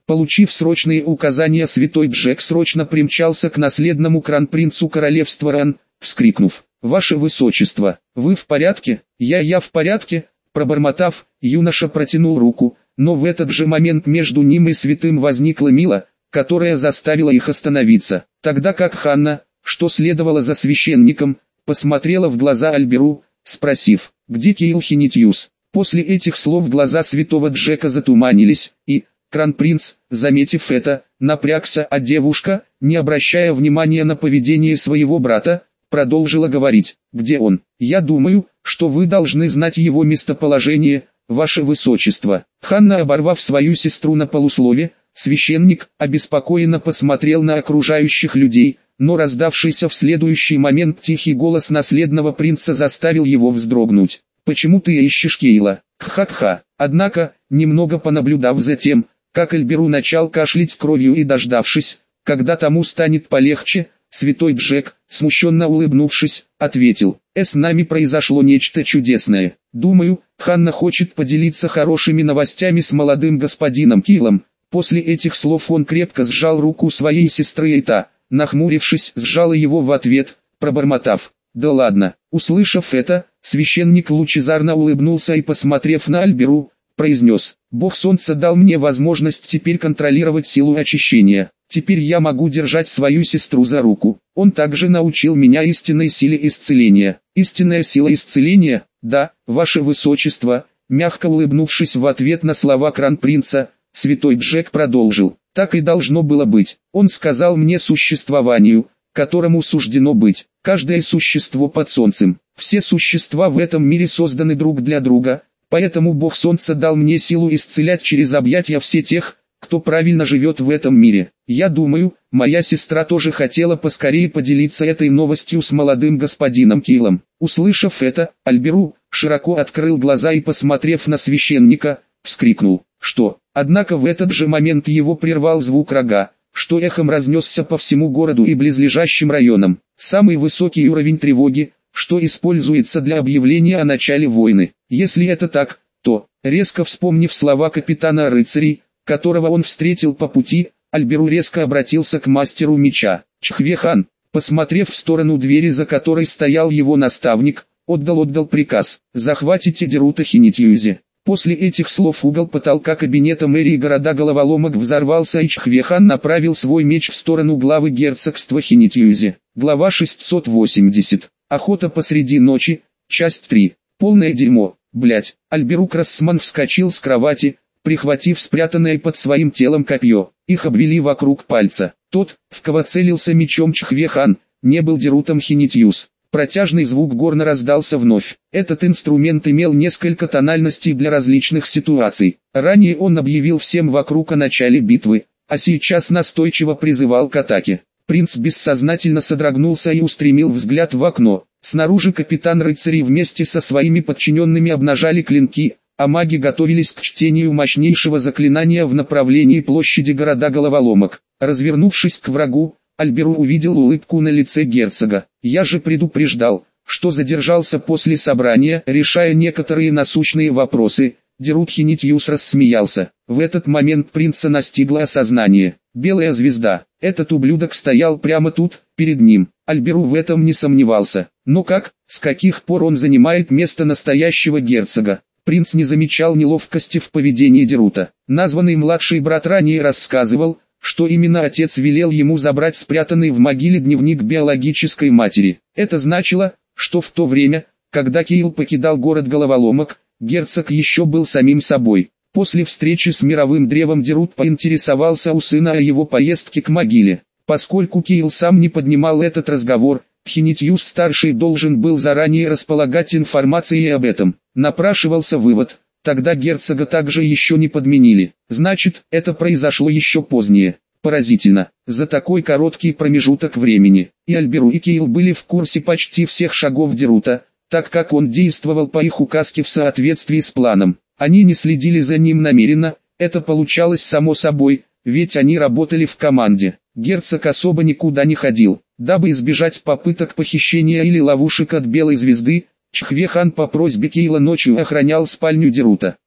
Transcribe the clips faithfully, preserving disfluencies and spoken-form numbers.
Получив срочные указания, святой Джек срочно примчался к наследному кронпринцу королевства Ран, вскрикнув: «Ваше Высочество, вы в порядке?» «Я, я в порядке», пробормотав, юноша протянул руку, но в этот же момент между ним и святым возникла Мила, которая заставила их остановиться, тогда как Ханна, что следовало за священником, посмотрела в глаза Альберу, спросив: «Где Кейл Хинитьюс?» После этих слов глаза святого Джека затуманились, и кронпринц, заметив это, напрягся, а девушка, не обращая внимания на поведение своего брата, продолжила говорить: «Где он? Я думаю, что вы должны знать его местоположение, ваше высочество». Ханна, оборвав свою сестру на полуслове, священник обеспокоенно посмотрел на окружающих людей, но раздавшийся в следующий момент тихий голос наследного принца заставил его вздрогнуть. «Почему ты ищешь Кейла?» «Кха-кха». Однако, немного понаблюдав за тем, как Альберу начал кашлять кровью и дождавшись, когда тому станет полегче, святой Джек, смущенно улыбнувшись, ответил: «С нами произошло нечто чудесное. Думаю, Ханна хочет поделиться хорошими новостями с молодым господином Кейлом». После этих слов он крепко сжал руку своей сестры, и та, нахмурившись, сжала его в ответ, пробормотав: «Да ладно». Услышав это, священник лучезарно улыбнулся и, посмотрев на Альберу, произнес: «Бог Солнца дал мне возможность теперь контролировать силу очищения. Теперь я могу держать свою сестру за руку. Он также научил меня истинной силе исцеления». «Истинная сила исцеления?» «Да, ваше высочество», мягко улыбнувшись в ответ на слова кронпринца, святой Джек продолжил: «Так и должно было быть. Он сказал мне существованию, которому суждено быть. Каждое существо под солнцем, все существа в этом мире созданы друг для друга, поэтому Бог Солнца дал мне силу исцелять через объятия все тех, кто правильно живет в этом мире. Я думаю, моя сестра тоже хотела поскорее поделиться этой новостью с молодым господином Кейлом». Услышав это, Альберу широко открыл глаза и, посмотрев на священника, вскрикнул: «Что?». Однако в этот же момент его прервал звук рога, что эхом разнесся по всему городу и близлежащим районам. Самый высокий уровень тревоги, что используется для объявления о начале войны. Если это так, то, резко вспомнив слова капитана рыцарей, которого он встретил по пути, Альберу резко обратился к мастеру меча. Чхве-хан, посмотрев в сторону двери, за которой стоял его наставник, отдал-отдал приказ: «Захватите Дерута Хинитьюзи». После этих слов угол потолка кабинета мэрии города Головоломок взорвался, и Чхве-хан направил свой меч в сторону главы герцогства Хинитьюзи. Глава шестьсот восемьдесят. Охота посреди ночи, часть три. Полное дерьмо, блять. Альберу Крассман вскочил с кровати, прихватив спрятанное под своим телом копье. Их обвели вокруг пальца. Тот, в кого целился мечом Чхве-хан, не был Дерутом Хинитьюз. Протяжный звук горна раздался вновь. Этот инструмент имел несколько тональностей для различных ситуаций. Ранее он объявил всем вокруг о начале битвы, а сейчас настойчиво призывал к атаке. Принц бессознательно содрогнулся и устремил взгляд в окно. Снаружи капитан рыцарей вместе со своими подчиненными обнажали клинки, а маги готовились к чтению мощнейшего заклинания в направлении площади города Головоломок. Развернувшись к врагу, Альберу увидел улыбку на лице герцога. «Я же предупреждал, что задержался после собрания, решая некоторые насущные вопросы». Дерут Хинитьюз рассмеялся. В этот момент принца настигло осознание. Белая звезда. Этот ублюдок стоял прямо тут, перед ним. Альберу в этом не сомневался. Но как, с каких пор он занимает место настоящего герцога? Принц не замечал неловкости в поведении Дерута. Названный младший брат ранее рассказывал, что именно отец велел ему забрать спрятанный в могиле дневник биологической матери. Это значило, что в то время, когда Кейл покидал город Головоломок, герцог еще был самим собой. После встречи с мировым древом Дерут поинтересовался у сына о его поездке к могиле. Поскольку Кейл сам не поднимал этот разговор, Хинитьюз-старший должен был заранее располагать информацией об этом. Напрашивался вывод: тогда герцога также еще не подменили. Значит, это произошло еще позднее. Поразительно, за такой короткий промежуток времени и Альберу, и Кейл были в курсе почти всех шагов Дерута, так как он действовал по их указке в соответствии с планом. Они не следили за ним намеренно, это получалось само собой, ведь они работали в команде. Герцог особо никуда не ходил, дабы избежать попыток похищения или ловушек от Белой Звезды. Чхве-хан по просьбе Кейла ночью охранял спальню Дерута.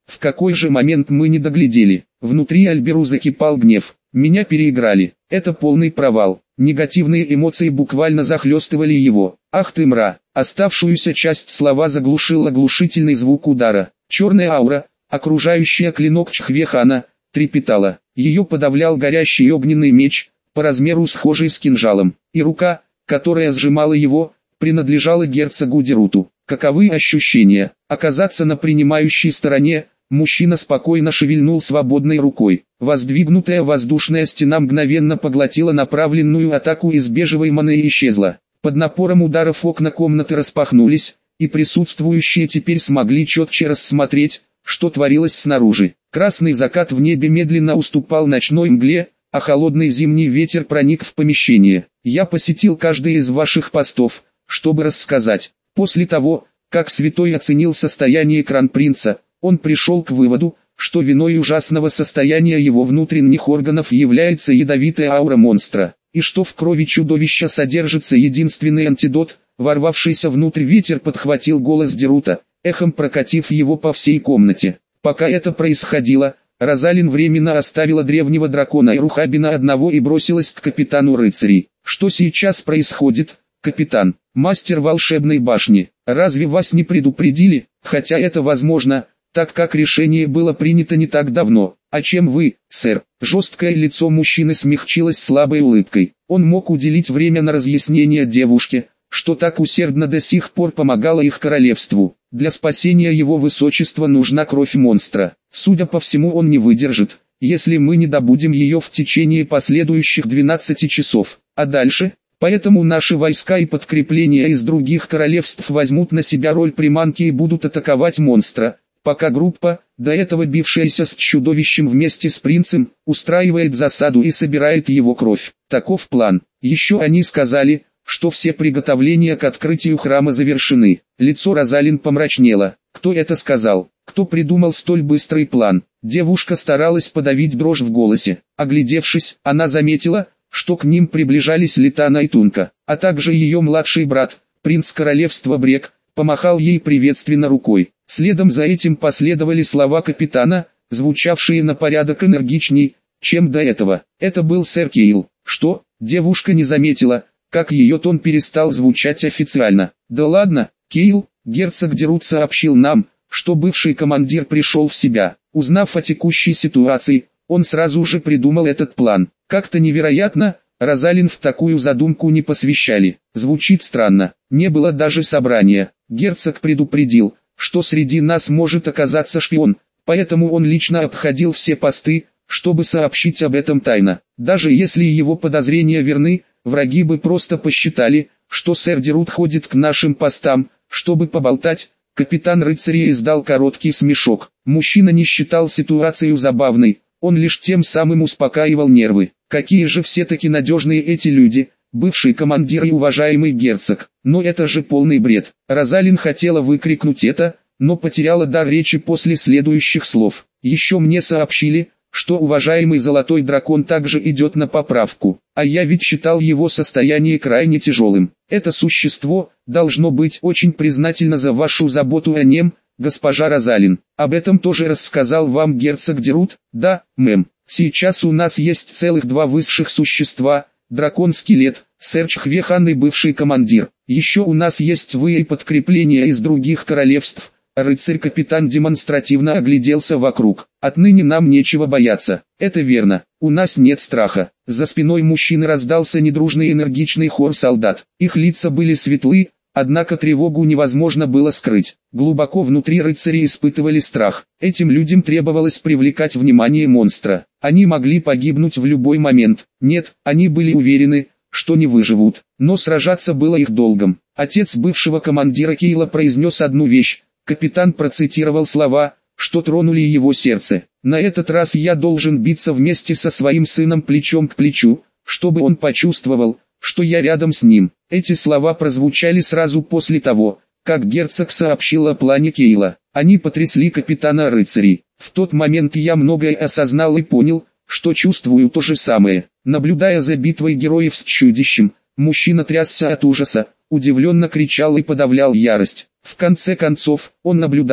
В какой же момент мы не доглядели? Внутри Альберу закипал гнев. Меня переиграли. Это полный провал. Негативные эмоции буквально захлестывали его. Ах ты мра! Оставшуюся часть слова заглушил оглушительный звук удара. Черная аура, окружающая клинок Чхвехана, трепетала. Ее подавлял горящий огненный меч, по размеру схожий с кинжалом. И рука, которая сжимала его, принадлежала герцогу Деруту. Каковы ощущения? Оказаться на принимающей стороне? Мужчина спокойно шевельнул свободной рукой. Воздвигнутая воздушная стена мгновенно поглотила направленную атаку из бежевой маны и исчезла. Под напором ударов окна комнаты распахнулись, и присутствующие теперь смогли четче рассмотреть, что творилось снаружи. Красный закат в небе медленно уступал ночной мгле, а холодный зимний ветер проник в помещение. Я посетил каждый из ваших постов, чтобы рассказать. После того, как святой оценил состояние кронпринца, он пришел к выводу, что виной ужасного состояния его внутренних органов является ядовитая аура монстра, и что в крови чудовища содержится единственный антидот. Ворвавшийся внутрь ветер подхватил голос Дерута, эхом прокатив его по всей комнате. Пока это происходило, Розалин временно оставила древнего дракона и Рухабина одного и бросилась к капитану рыцарей. Что сейчас происходит, капитан? Мастер волшебной башни, разве вас не предупредили? Хотя это возможно, так как решение было принято не так давно. А чем вы, сэр? Жесткое лицо мужчины смягчилось слабой улыбкой. Он мог уделить время на разъяснение девушке, что так усердно до сих пор помогало их королевству. Для спасения его высочества нужна кровь монстра. Судя по всему, он не выдержит, если мы не добудем ее в течение последующих двенадцати часов. А дальше? Поэтому наши войска и подкрепления из других королевств возьмут на себя роль приманки и будут атаковать монстра, пока группа, до этого бившаяся с чудовищем вместе с принцем, устраивает засаду и собирает его кровь. Таков план. Еще они сказали, что все приготовления к открытию храма завершены. Лицо Розалин помрачнело. Кто это сказал? Кто придумал столь быстрый план? Девушка старалась подавить дрожь в голосе. Оглядевшись, она заметила, что к ним приближались Литана и Тунка, а также ее младший брат, принц королевства Брек, помахал ей приветственно рукой. Следом за этим последовали слова капитана, звучавшие на порядок энергичней, чем до этого. Это был сэр Кейл. Что? Девушка не заметила, как ее тон перестал звучать официально. Да ладно, Кейл, герцог Дерут сообщил нам, что бывший командир пришел в себя. Узнав о текущей ситуации, он сразу же придумал этот план. Как-то невероятно, Розалин в такую задумку не посвящали. Звучит странно. Не было даже собрания. Герцог предупредил, что среди нас может оказаться шпион, поэтому он лично обходил все посты, чтобы сообщить об этом тайно. Даже если его подозрения верны, враги бы просто посчитали, что сэр Дерут ходит к нашим постам, чтобы поболтать. Капитан рыцарей издал короткий смешок. Мужчина не считал ситуацию забавной, он лишь тем самым успокаивал нервы. Какие же все-таки надежные эти люди, бывший командир и уважаемый герцог. Но это же полный бред. Розалин хотела выкрикнуть это, но потеряла дар речи после следующих слов. Еще мне сообщили, что уважаемый золотой дракон также идет на поправку, а я ведь считал его состояние крайне тяжелым. Это существо должно быть очень признательно за вашу заботу о нем, госпожа Розалин. Об этом тоже рассказал вам герцог Дерут? Да, мэм. Сейчас у нас есть целых два высших существа, дракон-скелет, сэр Чхвехан и бывший командир. Еще у нас есть вы и подкрепления из других королевств. Рыцарь-капитан демонстративно огляделся вокруг. Отныне нам нечего бояться. Это верно, у нас нет страха. За спиной мужчины раздался недружный энергичный хор солдат. Их лица были светлы, однако тревогу невозможно было скрыть. Глубоко внутри рыцари испытывали страх. Этим людям требовалось привлекать внимание монстра. Они могли погибнуть в любой момент. Нет, они были уверены, что не выживут. Но сражаться было их долгом. Отец бывшего командира Кейла произнес одну вещь. Капитан процитировал слова, что тронули его сердце. На этот раз я должен биться вместе со своим сыном плечом к плечу, чтобы он почувствовал, что я рядом с ним. Эти слова прозвучали сразу после того, как герцог сообщил о плане Кейла. Они потрясли капитана рыцарей. В тот момент я многое осознал и понял, что чувствую то же самое. Наблюдая за битвой героев с чудищем, мужчина трясся от ужаса, удивленно кричал и подавлял ярость. В конце концов, он наблюдал,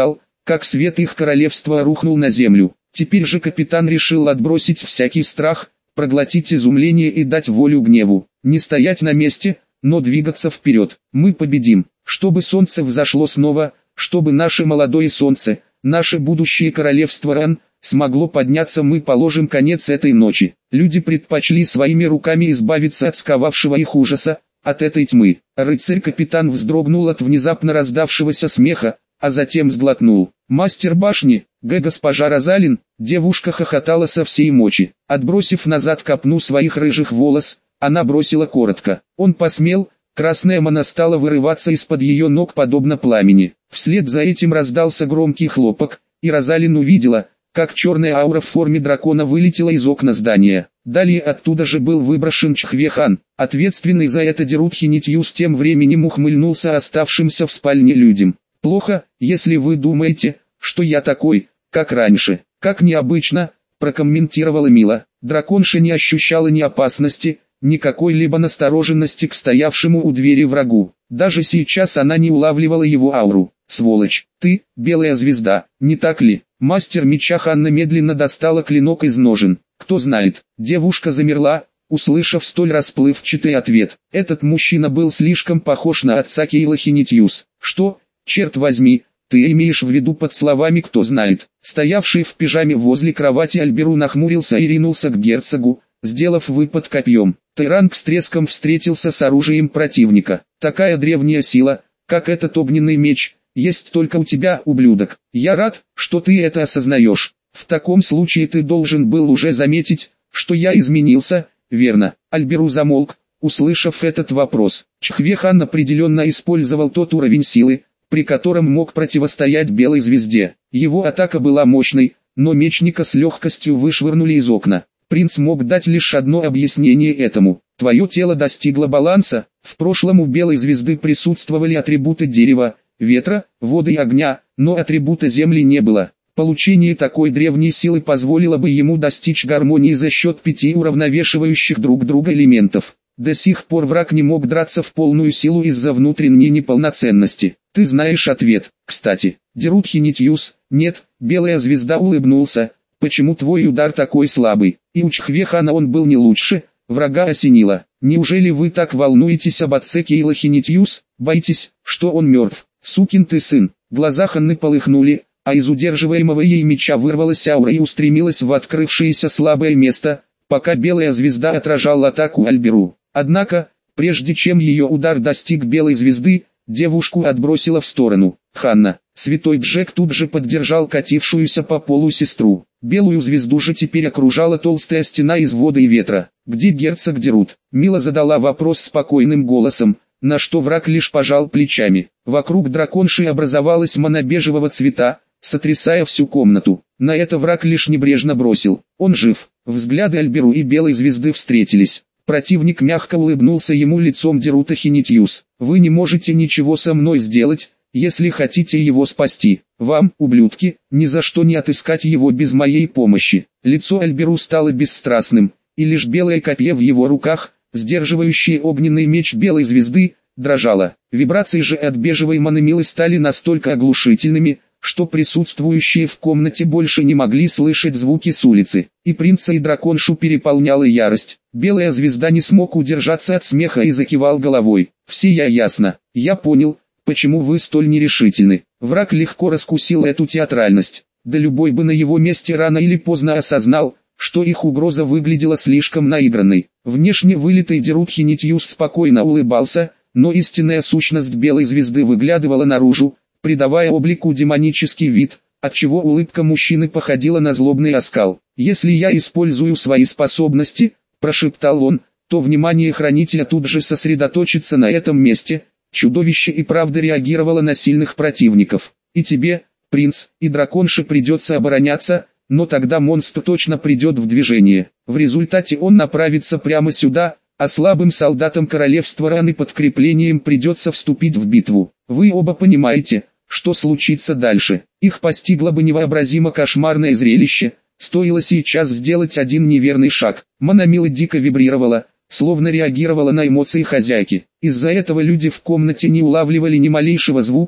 как свет их королевства рухнул на землю. Теперь же капитан решил отбросить всякий страх, проглотить изумление и дать волю гневу. Не стоять на месте, но двигаться вперед. Мы победим, чтобы солнце взошло снова, чтобы наше молодое солнце, наше будущее королевство Ран, смогло подняться. Мы положим конец этой ночи. Люди предпочли своими руками избавиться от сковавшего их ужаса, от этой тьмы. Рыцарь-капитан вздрогнул от внезапно раздавшегося смеха, а затем сглотнул. «Мастер башни, г. госпожа Розалин», девушка хохотала со всей мочи. Отбросив назад копну своих рыжих волос, она бросила коротко. Он посмел, красная мана стала вырываться из-под ее ног подобно пламени. Вслед за этим раздался громкий хлопок, и Розалин увидела, как черная аура в форме дракона вылетела из окна здания. Далее оттуда же был выброшен Чхве-хан. Ответственный за это Дерутхи-Нитьюс тем временем ухмыльнулся оставшимся в спальне людям. «Плохо, если вы думаете, что я такой, как раньше. Как необычно», прокомментировала Мила. Драконша не ощущала ни опасности, ни какой-либо настороженности к стоявшему у двери врагу. Даже сейчас она не улавливала его ауру. «Сволочь, ты, белая звезда, не так ли?» Мастер меча Ханна медленно достала клинок из ножен. «Кто знает?» Девушка замерла, услышав столь расплывчатый ответ. Этот мужчина был слишком похож на отца Кейлахи Нитьюс. «Что, черт возьми, ты имеешь в виду под словами «кто знает»?» Стоявший в пижаме возле кровати Альберу нахмурился и ринулся к герцогу, сделав выпад копьем. Тайранг с треском встретился с оружием противника. «Такая древняя сила, как этот огненный меч, есть только у тебя, ублюдок. Я рад, что ты это осознаешь. В таком случае ты должен был уже заметить, что я изменился, верно?» Альберу замолк, услышав этот вопрос. Чхве-хан определенно использовал тот уровень силы, при котором мог противостоять белой звезде. Его атака была мощной, но мечника с легкостью вышвырнули из окна. Принц мог дать лишь одно объяснение этому. Твое тело достигло баланса. В прошлом у белой звезды присутствовали атрибуты дерева, ветра, воды и огня, но атрибута земли не было. Получение такой древней силы позволило бы ему достичь гармонии за счет пяти уравновешивающих друг друга элементов. До сих пор враг не мог драться в полную силу из-за внутренней неполноценности. Ты знаешь ответ, кстати. Дерутхи-Нитьюс, нет, белая звезда улыбнулся. Почему твой удар такой слабый? И у Чхве-хана он был не лучше, врага осенило. Неужели вы так волнуетесь об отце Кейлахи-Нитьюс? Боитесь, что он мертв? Сукин ты сын. Глаза Ханны полыхнули, а из удерживаемого ей меча вырвалась аура и устремилась в открывшееся слабое место, пока белая звезда отражала атаку Альберу. Однако, прежде чем ее удар достиг белой звезды, девушку отбросило в сторону. Ханна, святой Джек тут же поддержал катившуюся по полу сестру. Белую звезду же теперь окружала толстая стена из воды и ветра. «Где герцог Дерут?» Мила задала вопрос спокойным голосом, на что враг лишь пожал плечами. Вокруг драконши образовалась мана бежевого цвета, сотрясая всю комнату. На это враг лишь небрежно бросил: «Он жив». Взгляды Альберу и белой звезды встретились. Противник мягко улыбнулся ему лицом Дерутхи-Нитьюс. «Вы не можете ничего со мной сделать, если хотите его спасти. Вам, ублюдки, ни за что не отыскать его без моей помощи». Лицо Альберу стало бесстрастным, и лишь белое копье в его руках, сдерживающее огненный меч белой звезды, дрожало. Вибрации же от бежевой маны Милы стали настолько оглушительными, что присутствующие в комнате больше не могли слышать звуки с улицы. И принца и драконшу переполняла ярость. Белая звезда не смог удержаться от смеха и закивал головой. «Все я ясно. Я понял, почему вы столь нерешительны». Враг легко раскусил эту театральность. Да любой бы на его месте рано или поздно осознал, что их угроза выглядела слишком наигранной. Внешне вылитый Дерутхи-Нитьюс спокойно улыбался, но истинная сущность белой звезды выглядывала наружу, придавая облику демонический вид, отчего улыбка мужчины походила на злобный оскал. «Если я использую свои способности», – прошептал он, – то внимание хранителя тут же сосредоточится на этом месте. Чудовище и правда реагировало на сильных противников. И тебе, принц, и драконше придется обороняться, но тогда монстр точно придет в движение. В результате он направится прямо сюда, а слабым солдатам королевства Ран и подкреплением придется вступить в битву. Вы оба понимаете, что случится дальше. Их постигло бы невообразимо кошмарное зрелище, стоило сейчас сделать один неверный шаг. Мана Милы дико вибрировала, словно реагировала на эмоции хозяйки. Из-за этого люди в комнате не улавливали ни малейшего звука,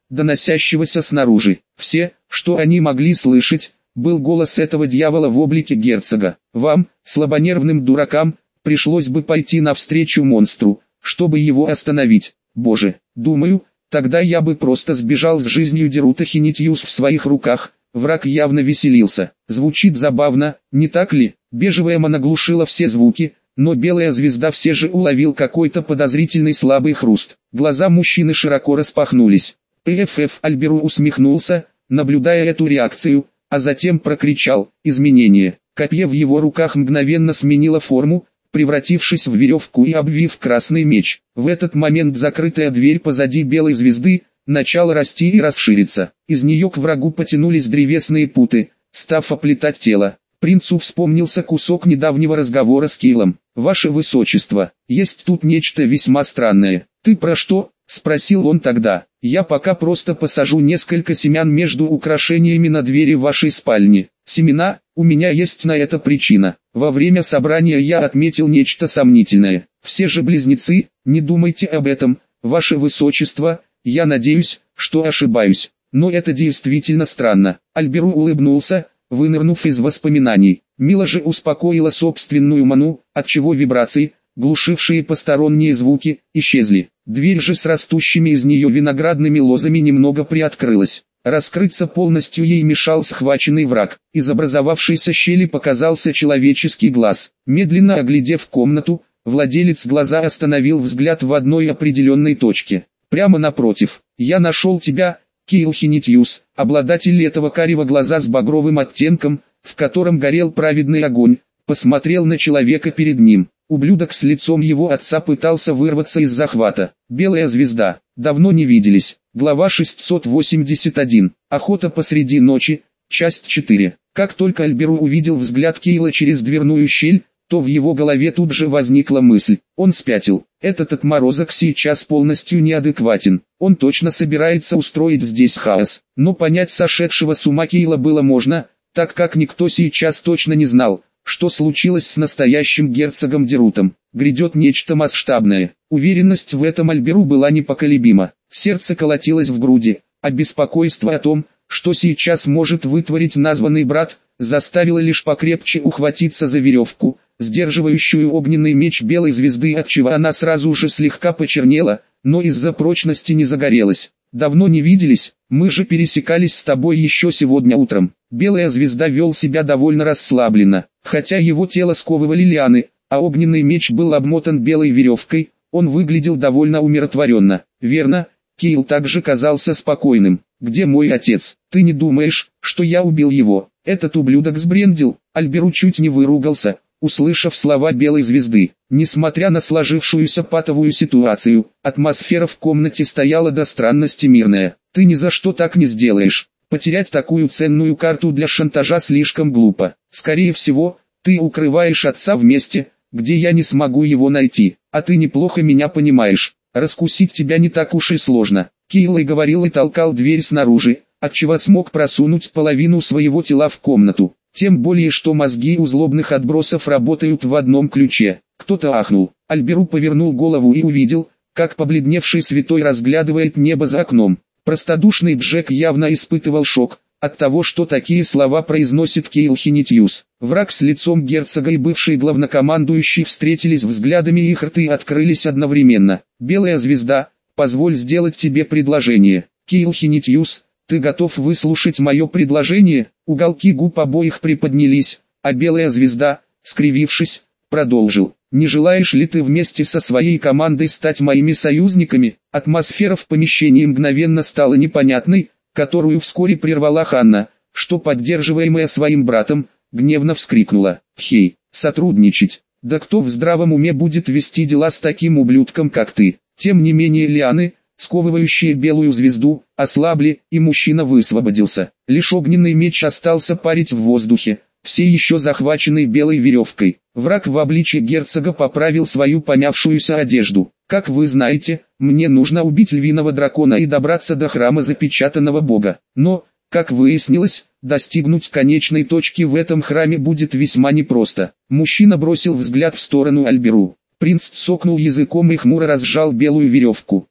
доносящегося снаружи. Все, что они могли слышать, был голос этого дьявола в облике герцога. Вам, слабонервным дуракам, пришлось бы пойти навстречу монстру, чтобы его остановить. Боже, думаю, тогда я бы просто сбежал с жизнью Дерута Хинитьюс в своих руках. Враг явно веселился. Звучит забавно, не так ли? Бежевая мана глушила все звуки, но белая звезда все же уловил какой-то подозрительный слабый хруст. Глаза мужчины широко распахнулись. ПФФ Альберу усмехнулся, наблюдая эту реакцию, а затем прокричал: «Изменение!». Копье в его руках мгновенно сменило форму, превратившись в веревку и обвив красный меч. В этот момент закрытая дверь позади белой звезды начала расти и расшириться. Из нее к врагу потянулись древесные путы, став оплетать тело. Принцу вспомнился кусок недавнего разговора с Кейлом. «Ваше Высочество, есть тут нечто весьма странное». «Ты про что?» — спросил он тогда. «Я пока просто посажу несколько семян между украшениями на двери вашей спальни». «Семена? У меня есть на это причина. Во время собрания я отметил нечто сомнительное. Все же близнецы, не думайте об этом, Ваше Высочество, я надеюсь, что ошибаюсь. Но это действительно странно». Альберу улыбнулся, вынырнув из воспоминаний. Мила же успокоила собственную ману, отчего вибрации, глушившие посторонние звуки, исчезли. Дверь же с растущими из нее виноградными лозами немного приоткрылась. Раскрыться полностью ей мешал схваченный враг. Из образовавшейся щели показался человеческий глаз. Медленно оглядев комнату, владелец глаза остановил взгляд в одной определенной точке. Прямо напротив. «Я нашел тебя, Кейл Хинитьюс», обладатель этого карего глаза с багровым оттенком, в котором горел праведный огонь, посмотрел на человека перед ним. Ублюдок с лицом его отца пытался вырваться из захвата. Белая звезда. Давно не виделись. Глава шестьсот восемьдесят один. Охота посреди ночи. Часть четыре. Как только Альберу увидел взгляд Кейла через дверную щель, то в его голове тут же возникла мысль. Он спятил. Этот отморозок сейчас полностью неадекватен. Он точно собирается устроить здесь хаос. Но понять сошедшего с ума Кейла было можно, так как никто сейчас точно не знал, что случилось с настоящим герцогом Дерутом. Грядет нечто масштабное. Уверенность в этом Альберу была непоколебима. Сердце колотилось в груди, а беспокойство о том, что сейчас может вытворить названный брат, заставило лишь покрепче ухватиться за веревку, сдерживающую огненный меч белой звезды, отчего она сразу же слегка почернела, но из-за прочности не загорелась. «Давно не виделись, мы же пересекались с тобой еще сегодня утром». Белая звезда вел себя довольно расслабленно, хотя его тело сковывали лианы, а огненный меч был обмотан белой веревкой, он выглядел довольно умиротворенно. «Верно, Кейл также казался спокойным. Где мой отец? Ты не думаешь, что я убил его?» Этот ублюдок сбрендил. Альберу чуть не выругался, услышав слова белой звезды. Несмотря на сложившуюся патовую ситуацию, атмосфера в комнате стояла до странности мирная. «Ты ни за что так не сделаешь. Потерять такую ценную карту для шантажа слишком глупо. Скорее всего, ты укрываешь отца в месте, где я не смогу его найти. А ты неплохо меня понимаешь. Раскусить тебя не так уж и сложно». Кейл и говорил и толкал дверь снаружи, отчего смог просунуть половину своего тела в комнату. Тем более, что мозги у злобных отбросов работают в одном ключе. Кто-то ахнул. Альберу повернул голову и увидел, как побледневший святой разглядывает небо за окном. Простодушный Джек явно испытывал шок от того, что такие слова произносит Кейл Хинитьюс. Враг с лицом герцога и бывший главнокомандующий встретились взглядами, и их рты открылись одновременно. «Белая звезда, позволь сделать тебе предложение». «Кейл Хинитьюс, ты готов выслушать мое предложение?» Уголки губ обоих приподнялись, а белая звезда, скривившись, продолжил. «Не желаешь ли ты вместе со своей командой стать моими союзниками?» Атмосфера в помещении мгновенно стала непонятной, которую вскоре прервала Ханна, что, поддерживаемая своим братом, гневно вскрикнула: «Хей, сотрудничать! Да кто в здравом уме будет вести дела с таким ублюдком, как ты?» Тем не менее лианы, сковывающие белую звезду, ослабли, и мужчина высвободился. Лишь огненный меч остался парить в воздухе, все еще захваченный белой веревкой. Враг в обличье герцога поправил свою помявшуюся одежду. «Как вы знаете, мне нужно убить львиного дракона и добраться до храма запечатанного бога. Но, как выяснилось, достигнуть конечной точки в этом храме будет весьма непросто». Мужчина бросил взгляд в сторону Альберу. Принц цокнул языком и хмуро разжал белую веревку.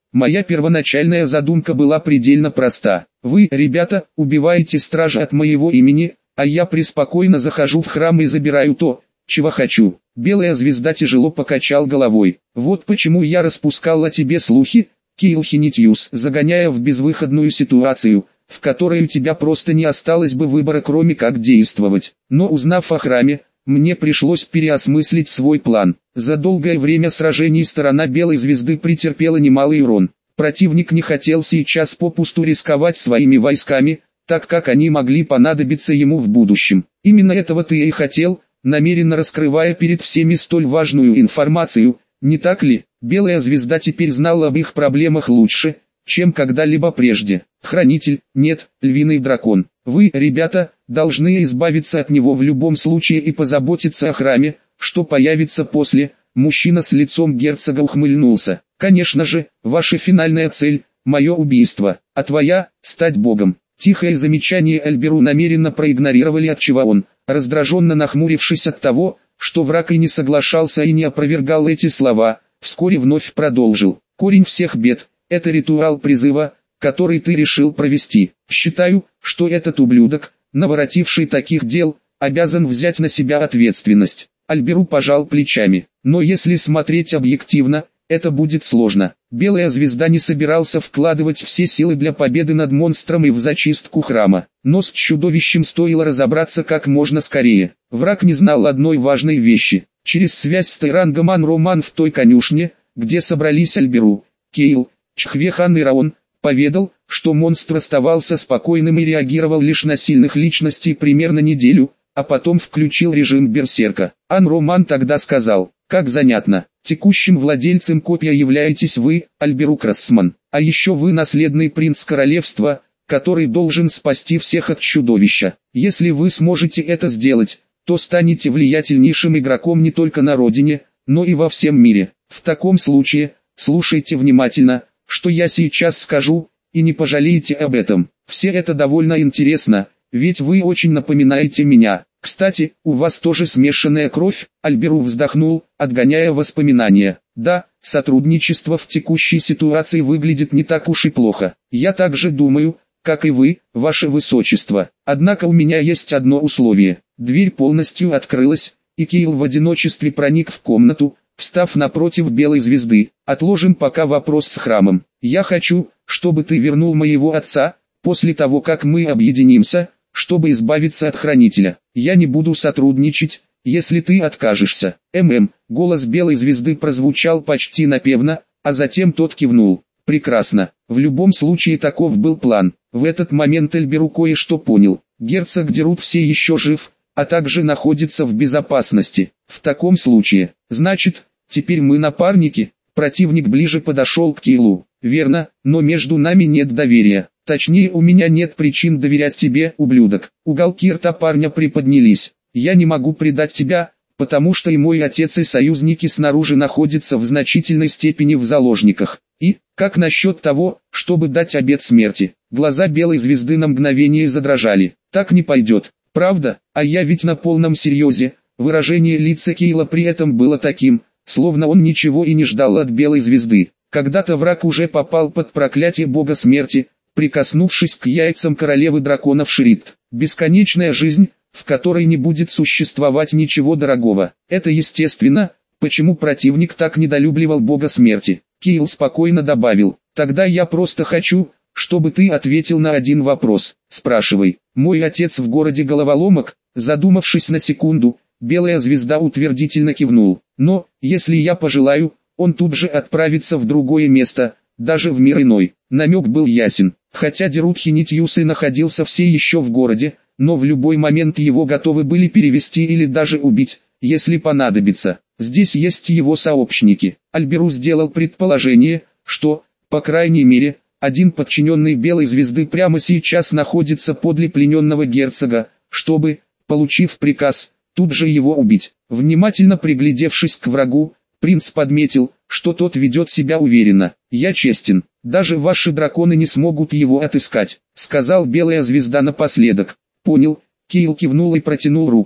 Моя первоначальная задумка была предельно проста. Вы, ребята, убиваете стража от моего имени, а я преспокойно захожу в храм и забираю то, чего хочу. Белая звезда тяжело покачал головой. Вот почему я распускал о тебе слухи, Киил Хинитьюс, загоняя в безвыходную ситуацию, в которой у тебя просто не осталось бы выбора, кроме как действовать. Но узнав о храме, мне пришлось переосмыслить свой план. За долгое время сражений сторона Белой Звезды претерпела немалый урон. Противник не хотел сейчас попусту рисковать своими войсками, так как они могли понадобиться ему в будущем. Именно этого ты и хотел, намеренно раскрывая перед всеми столь важную информацию, не так ли? Белая Звезда теперь знала об их проблемах лучше, чем когда-либо прежде. Хранитель, нет, львиный дракон. Вы, ребята, должны избавиться от него в любом случае и позаботиться о храме, что появится после. Мужчина с лицом герцога ухмыльнулся. Конечно же, ваша финальная цель – мое убийство, а твоя – стать богом. Тихое замечание Альберу намеренно проигнорировали, отчего он, раздраженно нахмурившись от того, что враг и не соглашался и не опровергал эти слова, вскоре вновь продолжил. Корень всех бед – это ритуал призыва, который ты решил провести. Считаю, что этот ублюдок, наворотивший таких дел, обязан взять на себя ответственность. Альберу пожал плечами. Но если смотреть объективно, это будет сложно. Белая Звезда не собирался вкладывать все силы для победы над монстром и в зачистку храма. Но с чудовищем стоило разобраться как можно скорее. Враг не знал одной важной вещи. Через связь с Тайрангом Ан-Роман в той конюшне, где собрались Альберу, Кейл, Чхвехан и Раон, поведал, что монстр оставался спокойным и реагировал лишь на сильных личностей примерно неделю, а потом включил режим берсерка. Ан-Роман тогда сказал: «Как занятно, текущим владельцем копья являетесь вы, Альберу Крассман, а еще вы наследный принц королевства, который должен спасти всех от чудовища. Если вы сможете это сделать, то станете влиятельнейшим игроком не только на родине, но и во всем мире. В таком случае, слушайте внимательно, что я сейчас скажу, и не пожалеете об этом. Все это довольно интересно, ведь вы очень напоминаете меня. Кстати, у вас тоже смешанная кровь». Альберу вздохнул, отгоняя воспоминания. «Да, сотрудничество в текущей ситуации выглядит не так уж и плохо. Я также думаю, как и вы, ваше высочество. Однако у меня есть одно условие». Дверь полностью открылась, и Кейл в одиночестве проник в комнату, встав напротив Белой Звезды. «Отложим пока вопрос с храмом. Я хочу, чтобы ты вернул моего отца, после того как мы объединимся, чтобы избавиться от Хранителя. Я не буду сотрудничать, если ты откажешься». ММ, голос Белой Звезды прозвучал почти напевно, а затем тот кивнул. «Прекрасно. В любом случае таков был план». В этот момент Альберу кое-что понял. Герцог Дерут все еще жив, а также находится в безопасности. В таком случае, значит, теперь мы напарники. Противник ближе подошел к Кейлу. «Верно, но между нами нет доверия. Точнее, у меня нет причин доверять тебе, ублюдок». Уголки рта парня приподнялись. «Я не могу предать тебя, потому что и мой отец и союзники снаружи находятся в значительной степени в заложниках. И, как насчет того, чтобы дать обет смерти?» Глаза Белой Звезды на мгновение задрожали. «Так не пойдет, правда? А я ведь на полном серьезе». Выражение лица Кейла при этом было таким, словно он ничего и не ждал от Белой Звезды. Когда-то враг уже попал под проклятие бога смерти, прикоснувшись к яйцам королевы драконов Шрит. Бесконечная жизнь, в которой не будет существовать ничего дорогого. Это естественно, почему противник так недолюбливал бога смерти. Кейл спокойно добавил: «Тогда я просто хочу, чтобы ты ответил на один вопрос. Спрашивай». «Мой отец в городе Головоломок?» Задумавшись на секунду, Белая Звезда утвердительно кивнул. «Но, если я пожелаю, он тут же отправится в другое место, даже в мир иной». Намек был ясен. Хотя Дерут Хинитьюс и находился все еще в городе, но в любой момент его готовы были перевести или даже убить, если понадобится. Здесь есть его сообщники. Альберу сделал предположение, что, по крайней мере, один подчиненный Белой Звезды прямо сейчас находится подле плененного герцога, чтобы, получив приказ, тут же его убить. Внимательно приглядевшись к врагу, принц подметил, что тот ведет себя уверенно. «Я честен, даже ваши драконы не смогут его отыскать», — сказал Белая Звезда напоследок. «Понял». Кейл кивнул и протянул руку,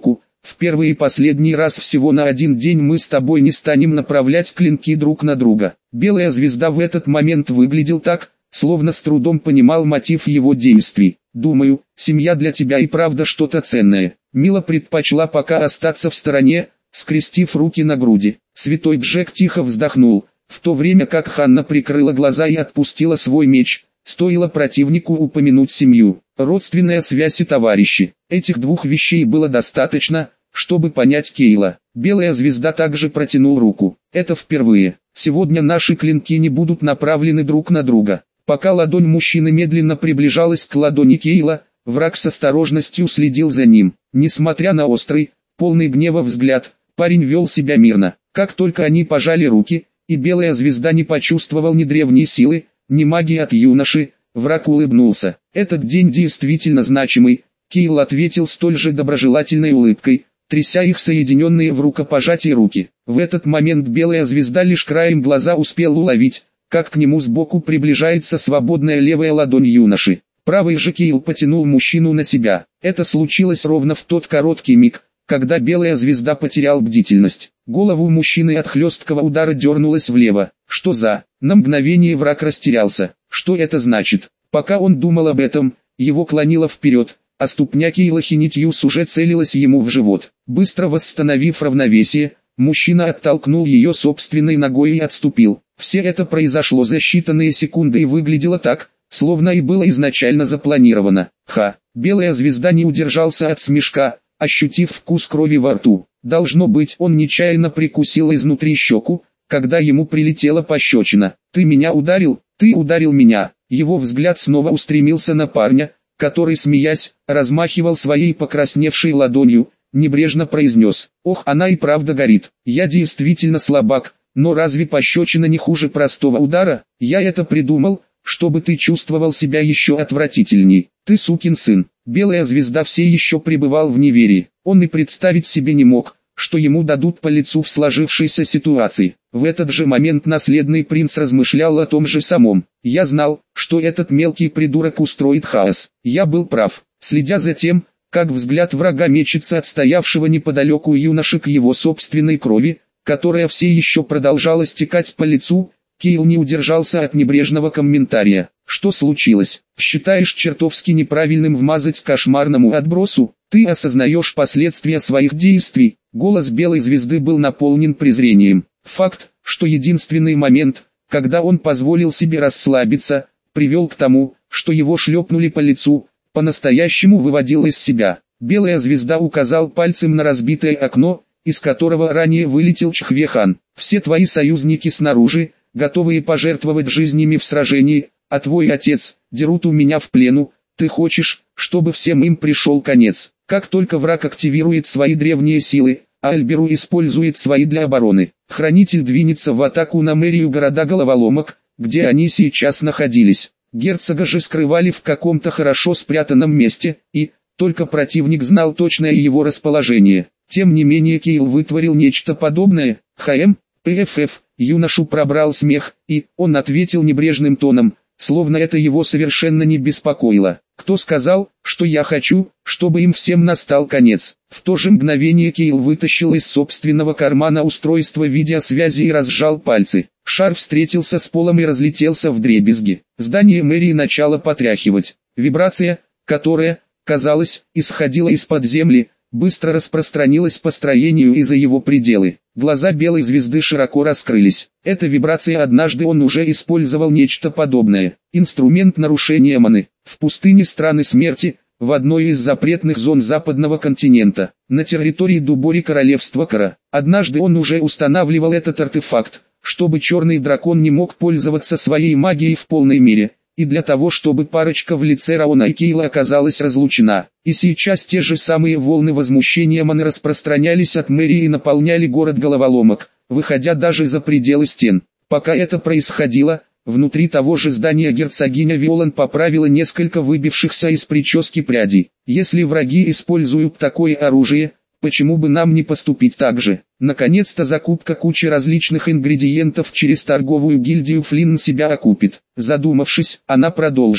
в первый и последний раз всего на один день мы с тобой не станем направлять клинки друг на друга. Белая звезда в этот момент выглядел так, словно с трудом понимал мотив его действий. Думаю, семья для тебя и правда что-то ценное. Мила предпочла пока остаться в стороне, скрестив руки на груди. Святой Джек тихо вздохнул, в то время как Ханна прикрыла глаза и отпустила свой меч. Стоило противнику упомянуть семью, родственная связь и товарищи. Этих двух вещей было достаточно, чтобы понять Кейла. Белая звезда также протянул руку. Это впервые. Сегодня наши клинки не будут направлены друг на друга. Пока ладонь мужчины медленно приближалась к ладони Кейла, враг с осторожностью следил за ним. Несмотря на острый, полный гнева взгляд, парень вел себя мирно. Как только они пожали руки, и белая звезда не почувствовал ни древней силы, ни магии от юноши, враг улыбнулся. Этот день действительно значимый, Кейл ответил столь же доброжелательной улыбкой, тряся их соединенные в рукопожатии руки. В этот момент белая звезда лишь краем глаза успел уловить, как к нему сбоку приближается свободная левая ладонь юноши. Правый же Кейл потянул мужчину на себя. Это случилось ровно в тот короткий миг, когда белая звезда потерял бдительность. Голову мужчины от хлесткого удара дернулась влево. Что за... На мгновение враг растерялся. Что это значит? Пока он думал об этом, его клонило вперед, а ступня Кейла Хинитьюс уже целилась ему в живот. Быстро восстановив равновесие, мужчина оттолкнул ее собственной ногой и отступил. Все это произошло за считанные секунды и выглядело так, словно и было изначально запланировано. Ха! Белая звезда не удержался от смешка, ощутив вкус крови во рту. Должно быть, он нечаянно прикусил изнутри щеку, когда ему прилетела пощечина. «Ты меня ударил? Ты ударил меня!» Его взгляд снова устремился на парня, который, смеясь, размахивал своей покрасневшей ладонью, небрежно произнес: «Ох, она и правда горит. Я действительно слабак, но разве пощечина не хуже простого удара? Я это придумал, чтобы ты чувствовал себя еще отвратительней. Ты сукин сын». Белая звезда все еще пребывал в неверии. Он и представить себе не мог, что ему дадут по лицу в сложившейся ситуации. В этот же момент наследный принц размышлял о том же самом. «Я знал, что этот мелкий придурок устроит хаос. Я был прав». Следя за тем, как взгляд врага мечется от стоявшего неподалеку юноши к его собственной крови, которая все еще продолжала стекать по лицу, Кейл не удержался от небрежного комментария. «Что случилось? Считаешь чертовски неправильным вмазать кошмарному отбросу? Ты осознаешь последствия своих действий?» Голос белой звезды был наполнен презрением. Факт, что единственный момент, когда он позволил себе расслабиться, привел к тому, что его шлепнули по лицу, по-настоящему выводил из себя. Белая звезда указал пальцем на разбитое окно, из которого ранее вылетел Чхвехан. «Все твои союзники снаружи, готовые пожертвовать жизнями в сражении, а твой отец, дерут у меня в плену. Ты хочешь, чтобы всем им пришел конец?» Как только враг активирует свои древние силы, а Альберу использует свои для обороны, Хранитель двинется в атаку на мэрию города Головоломок, где они сейчас находились. Герцога же скрывали в каком-то хорошо спрятанном месте, и только противник знал точное его расположение. Тем не менее Кейл вытворил нечто подобное. «ХМ, ПФФ», юношу пробрал смех, и он ответил небрежным тоном, словно это его совершенно не беспокоило. «Кто сказал, что я хочу, чтобы им всем настал конец?» В то же мгновение Кейл вытащил из собственного кармана устройство видеосвязи и разжал пальцы. Шар встретился с полом и разлетелся вдребезги. Здание мэрии начало потряхивать. Вибрация, которая, казалось, исходила из-под земли, быстро распространилась по строению и за его пределы. Глаза белой звезды широко раскрылись. Эта вибрация, однажды он уже использовал нечто подобное. Инструмент нарушения маны. В пустыне страны смерти, в одной из запретных зон западного континента, на территории Дубори королевства Кара. Однажды он уже устанавливал этот артефакт, чтобы черный дракон не мог пользоваться своей магией в полной мере, и для того, чтобы парочка в лице Раона и Кейла оказалась разлучена. И сейчас те же самые волны возмущения маны распространялись от мэрии и наполняли город Головоломок, выходя даже за пределы стен. Пока это происходило, внутри того же здания герцогиня Виолан поправила несколько выбившихся из прически прядей. «Если враги используют такое оружие, почему бы нам не поступить так же?» Наконец-то закупка кучи различных ингредиентов через торговую гильдию Флинн себя окупит. Задумавшись, она продолжила.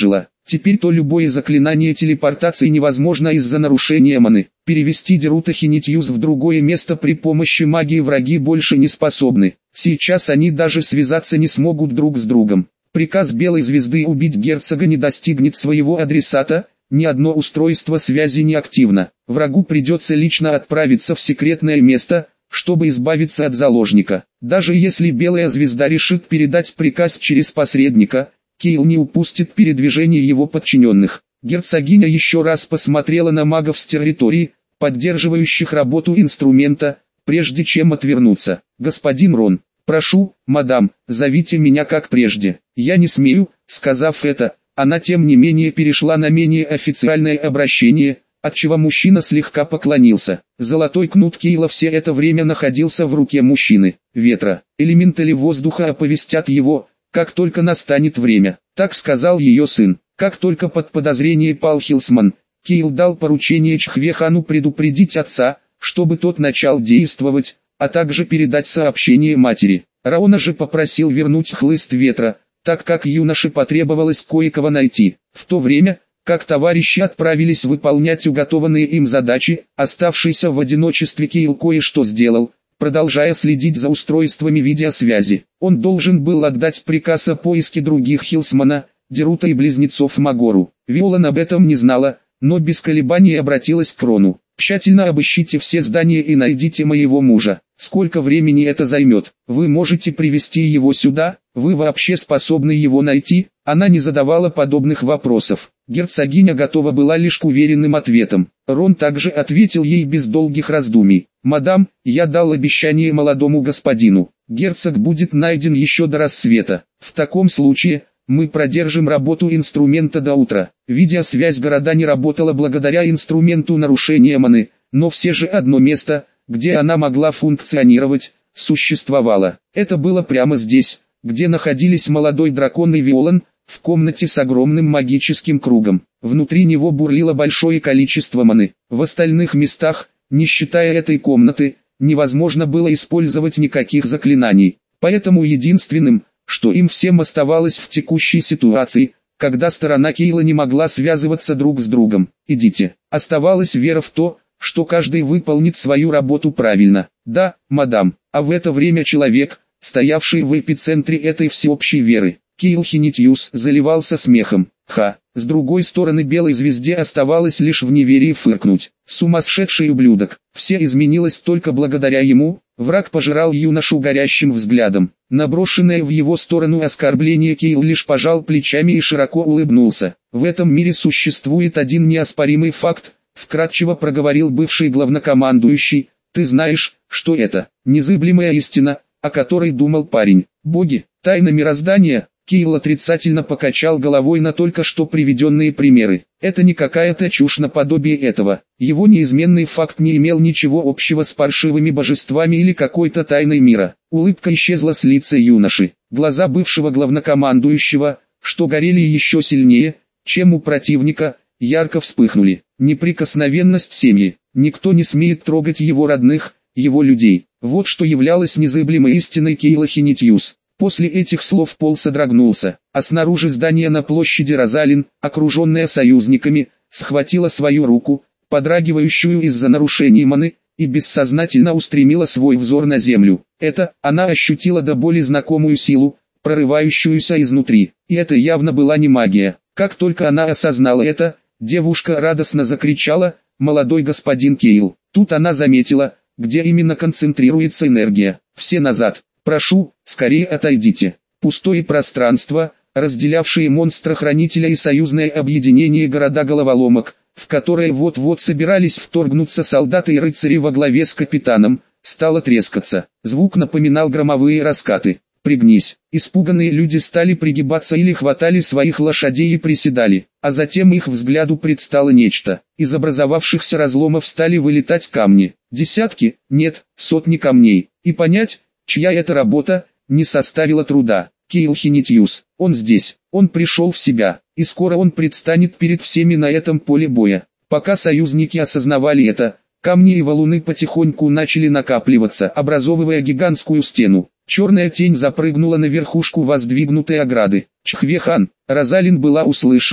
Теперь то любое заклинание телепортации невозможно из-за нарушения маны. Перевести Дерута Хинитьюс в другое место при помощи магии враги больше не способны. Сейчас они даже связаться не смогут друг с другом. Приказ Белой Звезды убить герцога не достигнет своего адресата, ни одно устройство связи не активно. Врагу придется лично отправиться в секретное место, чтобы избавиться от заложника. Даже если Белая Звезда решит передать приказ через посредника, Кейл не упустит передвижение его подчиненных. Герцогиня еще раз посмотрела на магов с территории, поддерживающих работу инструмента, прежде чем отвернуться. «Господин Рон, прошу, мадам, зовите меня как прежде». «Я не смею», сказав это, она тем не менее перешла на менее официальное обращение, отчего мужчина слегка поклонился. Золотой кнут Кейла все это время находился в руке мужчины. Ветра, элементали воздуха оповестят его, как только настанет время. Так сказал ее сын. Как только под подозрение пал Хилсман, Кейл дал поручение Чхвехану предупредить отца, чтобы тот начал действовать, а также передать сообщение матери. Раона же попросил вернуть хлыст ветра, так как юноше потребовалось кое-кого найти. В то время, как товарищи отправились выполнять уготованные им задачи, оставшийся в одиночестве Кейл кое-что сделал, продолжая следить за устройствами видеосвязи. Он должен был отдать приказ о поиске других Хилсмана, Дерута и близнецов Магору. Виолан об этом не знала, но без колебаний обратилась к Рону. «Тщательно обыщите все здания и найдите моего мужа. Сколько времени это займет? Вы можете привести его сюда? Вы вообще способны его найти?» Она не задавала подобных вопросов. Герцогиня готова была лишь к уверенным ответам. Рон также ответил ей без долгих раздумий. «Мадам, я дал обещание молодому господину. Герцог будет найден еще до рассвета. В таком случае, мы продержим работу инструмента до утра». Видеосвязь города не работала благодаря инструменту нарушения маны, но все же одно место, где она могла функционировать, существовало. Это было прямо здесь, где находились молодой дракон и Виолан, в комнате с огромным магическим кругом. Внутри него бурлило большое количество маны. В остальных местах, не считая этой комнаты, невозможно было использовать никаких заклинаний. Поэтому единственным, что им всем оставалось в текущей ситуации, когда сторона Кейла не могла связываться друг с другом, идите. Оставалась вера в то, что каждый выполнит свою работу правильно. «Да, мадам». А в это время человек, стоявший в эпицентре этой всеобщей веры, Кейл Хинитьюс, заливался смехом. Ха, с другой стороны Белой Звезде оставалось лишь в неверии фыркнуть. Сумасшедший ублюдок. Все изменилось только благодаря ему. Враг пожирал юношу горящим взглядом. Наброшенное в его сторону оскорбление Кейл лишь пожал плечами и широко улыбнулся. «В этом мире существует один неоспоримый факт», вкратчиво проговорил бывший главнокомандующий. «Ты знаешь, что это? Незыблемая истина, о которой думал парень. Боги, тайна мироздания». Кейл отрицательно покачал головой на только что приведенные примеры. Это не какая-то чушь наподобие этого. Его неизменный факт не имел ничего общего с паршивыми божествами или какой-то тайной мира. Улыбка исчезла с лица юноши. Глаза бывшего главнокомандующего, что горели еще сильнее, чем у противника, ярко вспыхнули. Неприкосновенность семьи. Никто не смеет трогать его родных, его людей. Вот что являлось незыблемой истиной Кейла Хинитьюс. После этих слов пол содрогнулся, а снаружи здания на площади Розалин, окруженная союзниками, схватила свою руку, подрагивающую из-за нарушений маны, и бессознательно устремила свой взор на землю. Это, она ощутила до боли знакомую силу, прорывающуюся изнутри, и это явно была не магия. Как только она осознала это, девушка радостно закричала: «Молодой господин Кейл!» Тут она заметила, где именно концентрируется энергия. «Все назад! Прошу, скорее отойдите». Пустое пространство, разделявшее монстра-хранителя и союзное объединение города-головоломок, в которое вот-вот собирались вторгнуться солдаты и рыцари во главе с капитаном, стало трескаться. Звук напоминал громовые раскаты. «Пригнись». Испуганные люди стали пригибаться или хватали своих лошадей и приседали, а затем их взгляду предстало нечто. Из образовавшихся разломов стали вылетать камни. Десятки, нет, сотни камней. И понять, чья это работа, не составило труда. Кейл Хинитьюс, он здесь, он пришел в себя, и скоро он предстанет перед всеми на этом поле боя. Пока союзники осознавали это, камни и валуны потихоньку начали накапливаться, образовывая гигантскую стену. Черная тень запрыгнула на верхушку воздвигнутой ограды. Чхвехан, Розалин была услышала,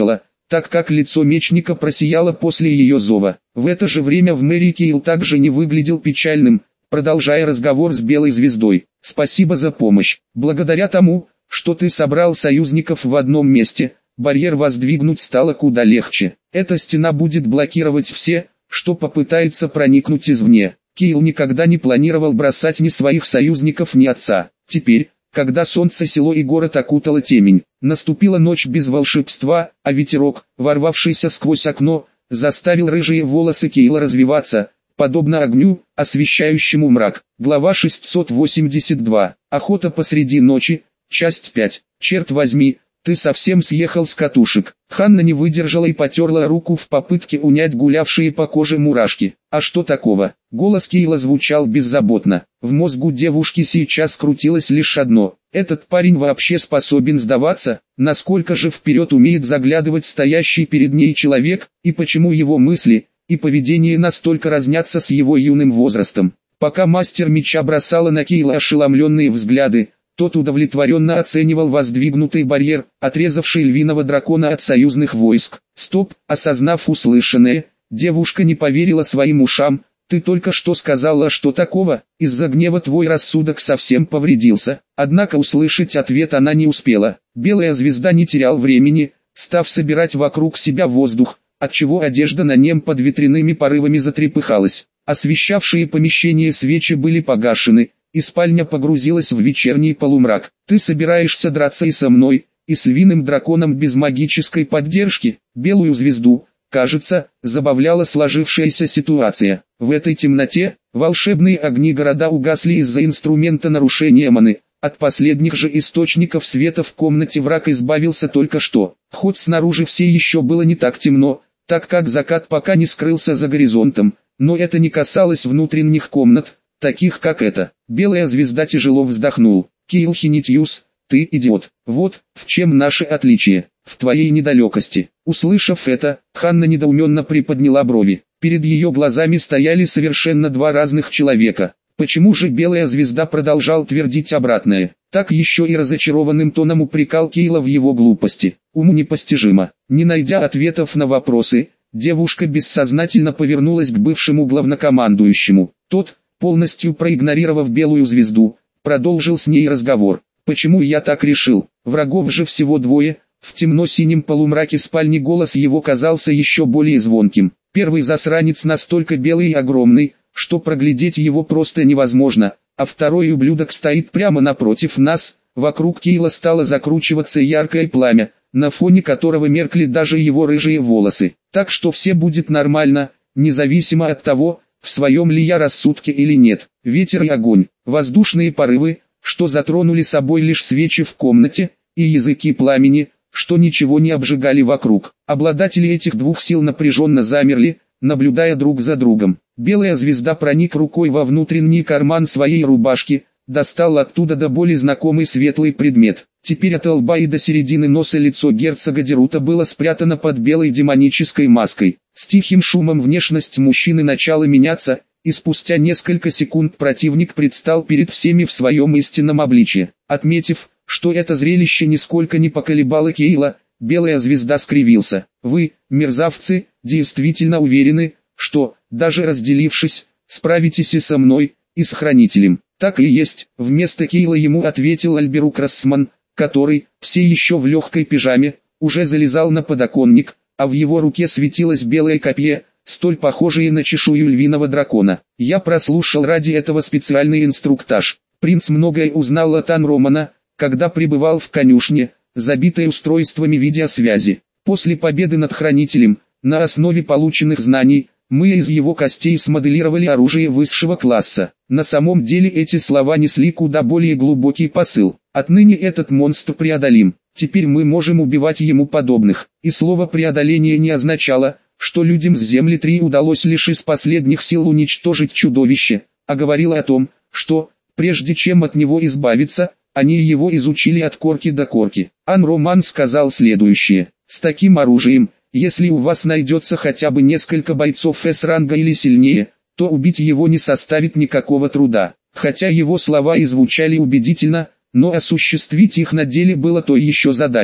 так как лицо мечника просияло после ее зова. В это же время в мэрии Кейл также не выглядел печальным, продолжая разговор с Белой Звездой. «Спасибо за помощь. Благодаря тому, что ты собрал союзников в одном месте, барьер воздвигнуть стало куда легче. Эта стена будет блокировать все, что попытается проникнуть извне». Кейл никогда не планировал бросать ни своих союзников, ни отца. Теперь, когда солнце село и город окутала темень, наступила ночь без волшебства, а ветерок, ворвавшийся сквозь окно, заставил рыжие волосы Кейла развиваться, подобно огню, освещающему мрак. Глава шестьсот восемьдесят два. Охота посреди ночи, часть пять. Черт возьми, ты совсем съехал с катушек. Ханна не выдержала и потерла руку в попытке унять гулявшие по коже мурашки. А что такого? Голос Кейла звучал беззаботно. В мозгу девушки сейчас крутилось лишь одно. Этот парень вообще способен сдаваться? Насколько же вперед умеет заглядывать стоящий перед ней человек, и почему его мысли и поведение настолько разнятся с его юным возрастом? Пока мастер меча бросала на Кейла ошеломленные взгляды, тот удовлетворенно оценивал воздвигнутый барьер, отрезавший львиного дракона от союзных войск. Стоп, осознав услышанное, девушка не поверила своим ушам. «Ты только что сказала, что такого? Из-за гнева твой рассудок совсем повредился». Однако услышать ответ она не успела. Белая звезда не терял времени, став собирать вокруг себя воздух, отчего одежда на нем под ветряными порывами затрепыхалась. Освещавшие помещение свечи были погашены, и спальня погрузилась в вечерний полумрак. «Ты собираешься драться и со мной, и с львиным драконом без магической поддержки?» Белую звезду, кажется, забавляла сложившаяся ситуация. В этой темноте, волшебные огни города угасли из-за инструмента нарушения маны. От последних же источников света в комнате враг избавился только что. Вход снаружи все еще было не так темно, так как закат пока не скрылся за горизонтом, но это не касалось внутренних комнат, таких как эта. Белая звезда тяжело вздохнул. «Кейл Хинитьюс, ты идиот. Вот в чем наше отличие, в твоей недалекости». Услышав это, Ханна недоуменно приподняла брови. Перед ее глазами стояли совершенно два разных человека. Почему же Белая звезда продолжал твердить обратное? Так еще и разочарованным тоном упрекал Кейла в его глупости. Уму непостижимо. Не найдя ответов на вопросы, девушка бессознательно повернулась к бывшему главнокомандующему. Тот, полностью проигнорировав Белую звезду, продолжил с ней разговор. «Почему я так решил? Врагов же всего двое». В темно-синем полумраке спальни голос его казался еще более звонким. Первый засранец настолько белый и огромный, что проглядеть его просто невозможно, а второй ублюдок стоит прямо напротив нас. Вокруг Кейла стало закручиваться яркое пламя, на фоне которого меркли даже его рыжие волосы. Так что все будет нормально, независимо от того, в своем ли я рассудке или нет. Ветер и огонь, воздушные порывы, что затронули собой лишь свечи в комнате, и языки пламени, что ничего не обжигали вокруг. Обладатели этих двух сил напряженно замерли, наблюдая друг за другом. Белая звезда проник рукой во внутренний карман своей рубашки, достал оттуда до боли знакомый светлый предмет. Теперь от лба и до середины носа лицо герцога Дерута было спрятано под белой демонической маской. С тихим шумом внешность мужчины начала меняться, и спустя несколько секунд противник предстал перед всеми в своем истинном обличье. Отметив, что это зрелище нисколько не поколебало Кейла, Белая звезда скривился. «Вы, мерзавцы, действительно уверены, что, даже разделившись, справитесь и со мной, и с Хранителем?» «Так и есть», — вместо Кейла ему ответил Альберук Рассман, который, все еще в легкой пижаме, уже залезал на подоконник, а в его руке светилось белое копье, столь похожее на чешую львиного дракона. «Я прослушал ради этого специальный инструктаж. Принц многое узнал от Анромана, когда пребывал в конюшне, забитой устройствами видеосвязи. После победы над Хранителем, на основе полученных знаний, мы из его костей смоделировали оружие высшего класса». На самом деле эти слова несли куда более глубокий посыл. Отныне этот монстр преодолим. Теперь мы можем убивать ему подобных. И слово «преодоление» не означало, что людям с Земли три удалось лишь из последних сил уничтожить чудовище, а говорило о том, что, прежде чем от него избавиться, они его изучили от корки до корки. Ан-Роман сказал следующее: «С таким оружием, если у вас найдется хотя бы несколько бойцов эс-ранга или сильнее, то убить его не составит никакого труда». Хотя его слова и звучали убедительно, но осуществить их на деле было той еще задачей.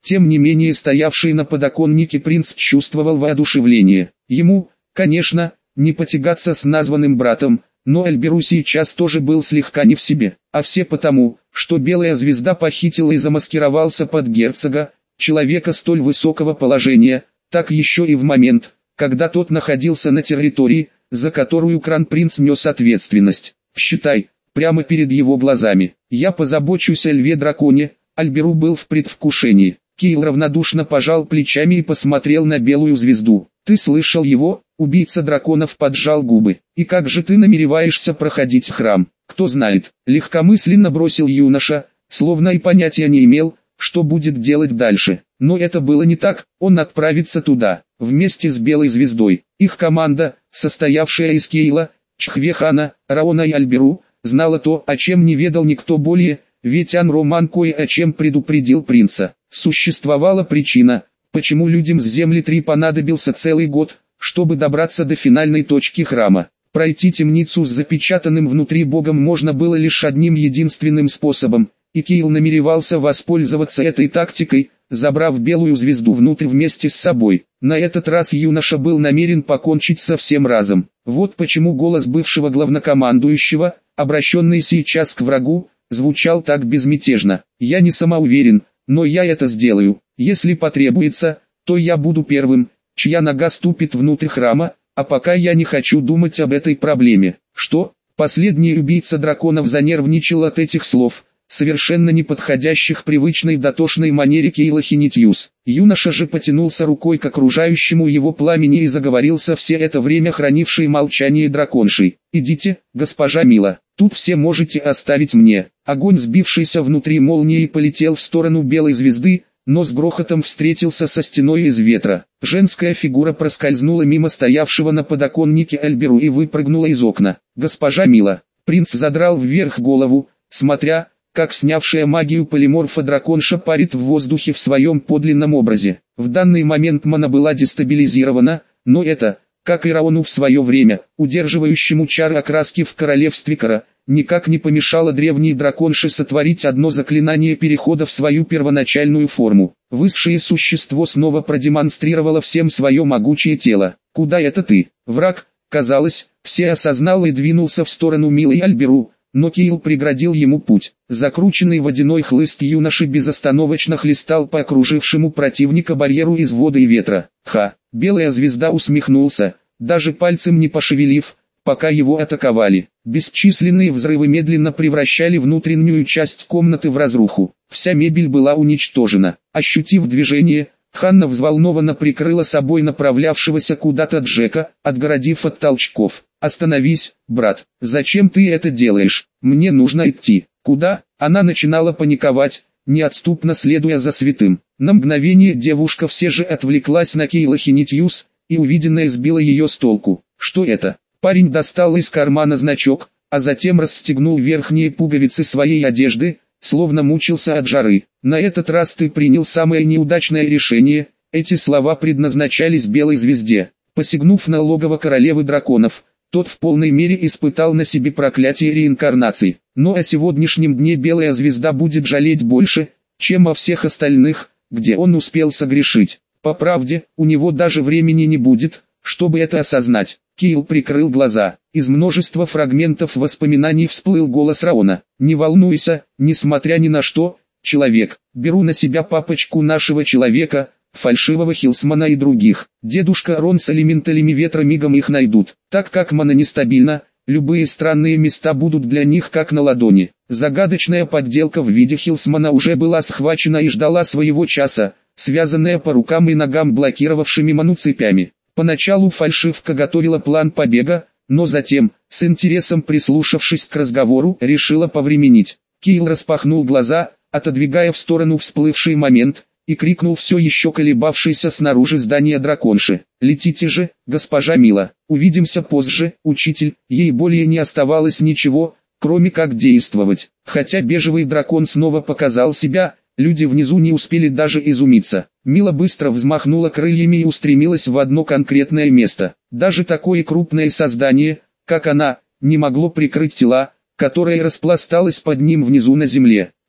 Тем не менее стоявший на подоконнике принц чувствовал воодушевление. Ему, конечно, не потягаться с названным братом, но Альберу сейчас тоже был слегка не в себе, а все потому, что Белая Звезда похитила и замаскировался под герцога, человека столь высокого положения, так еще и в момент, когда тот находился на территории, за которую Кронпринц нес ответственность. Считай, прямо перед его глазами. Я позабочусь о льве-драконе. Альберу был в предвкушении. Кейл равнодушно пожал плечами и посмотрел на Белую Звезду. «Ты слышал его?» Убийца драконов поджал губы. «И как же ты намереваешься проходить храм?» «Кто знает», — легкомысленно бросил юноша, словно и понятия не имел, что будет делать дальше. Но это было не так, он отправится туда, вместе с Белой Звездой. Их команда, состоявшая из Кейла, Чхвехана, Раона и Альберу, знала то, о чем не ведал никто более, ведь Ан-Роман кое о чем предупредил принца. Существовала причина, почему людям с Земли три понадобился целый год, чтобы добраться до финальной точки храма. Пройти темницу с запечатанным внутри богом можно было лишь одним единственным способом, и Кейл намеревался воспользоваться этой тактикой, забрав Белую Звезду внутрь вместе с собой. На этот раз юноша был намерен покончить со всем разом. Вот почему голос бывшего главнокомандующего, обращенный сейчас к врагу, звучал так безмятежно. «Я не самоуверен, но я это сделаю. Если потребуется, то я буду первым, чья нога ступит внутрь храма, а пока я не хочу думать об этой проблеме». Что? Последний убийца драконов занервничал от этих слов, совершенно не подходящих привычной дотошной манере Кейла Хинитьюс. Юноша же потянулся рукой к окружающему его пламени и заговорился все это время хранившей молчание драконшей. «Идите, госпожа Мила, тут все можете оставить мне». Огонь, сбившийся внутри молнии, полетел в сторону Белой Звезды, но с грохотом встретился со стеной из ветра. Женская фигура проскользнула мимо стоявшего на подоконнике Альберу и выпрыгнула из окна. «Госпожа Мила». Принц задрал вверх голову, смотря, как снявшая магию полиморфа драконша парит в воздухе в своем подлинном образе. В данный момент Мана была дестабилизирована, но это, как и Раону в свое время, удерживающему чары окраски в королевстве Кара, никак не помешало древней драконше сотворить одно заклинание перехода в свою первоначальную форму. Высшее существо снова продемонстрировало всем свое могучее тело. «Куда это ты?» Враг, казалось, все осознал и двинулся в сторону Милы и Альберу, но Кейл преградил ему путь. Закрученный водяной хлыст юноши безостановочно хлестал по окружившему противника барьеру из воды и ветра. «Ха!» Белая Звезда усмехнулся, даже пальцем не пошевелив, пока его атаковали. Бесчисленные взрывы медленно превращали внутреннюю часть комнаты в разруху. Вся мебель была уничтожена. Ощутив движение, Ханна взволнованно прикрыла собой направлявшегося куда-то Джека, отгородив от толчков. «Остановись, брат, зачем ты это делаешь? Мне нужно идти». «Куда?» Она начинала паниковать, неотступно следуя за святым. На мгновение девушка все же отвлеклась на Кейла Хинитьюс, и увиденное сбило ее с толку. «Что это?» Парень достал из кармана значок, а затем расстегнул верхние пуговицы своей одежды, словно мучился от жары. «На этот раз ты принял самое неудачное решение». Эти слова предназначались Белой Звезде. Посягнув на логово королевы драконов, тот в полной мере испытал на себе проклятие реинкарнации. Но о сегодняшнем дне Белая Звезда будет жалеть больше, чем о всех остальных, где он успел согрешить. По правде, у него даже времени не будет, чтобы это осознать. Кейл прикрыл глаза. Из множества фрагментов воспоминаний всплыл голос Раона. «Не волнуйся, несмотря ни на что, человек, беру на себя папочку нашего человека, фальшивого Хилсмана и других. Дедушка Рон с элементалями ветра мигом их найдут. Так как Мана нестабильна, любые странные места будут для них как на ладони». Загадочная подделка в виде Хилсмана уже была схвачена и ждала своего часа, связанная по рукам и ногам блокировавшими Ману цепями. Поначалу фальшивка готовила план побега, но затем, с интересом прислушавшись к разговору, решила повременить. Кейл распахнул глаза, отодвигая в сторону всплывший момент, и крикнул все еще колебавшийся снаружи здания драконши: «Летите же, госпожа Мила, увидимся позже, учитель». Ей более не оставалось ничего, кроме как действовать. Хотя бежевый дракон снова показал себя, люди внизу не успели даже изумиться. Мила быстро взмахнула крыльями и устремилась в одно конкретное место. Даже такое крупное создание, как она, не могло прикрыть тела, которое распласталось под ним внизу на земле.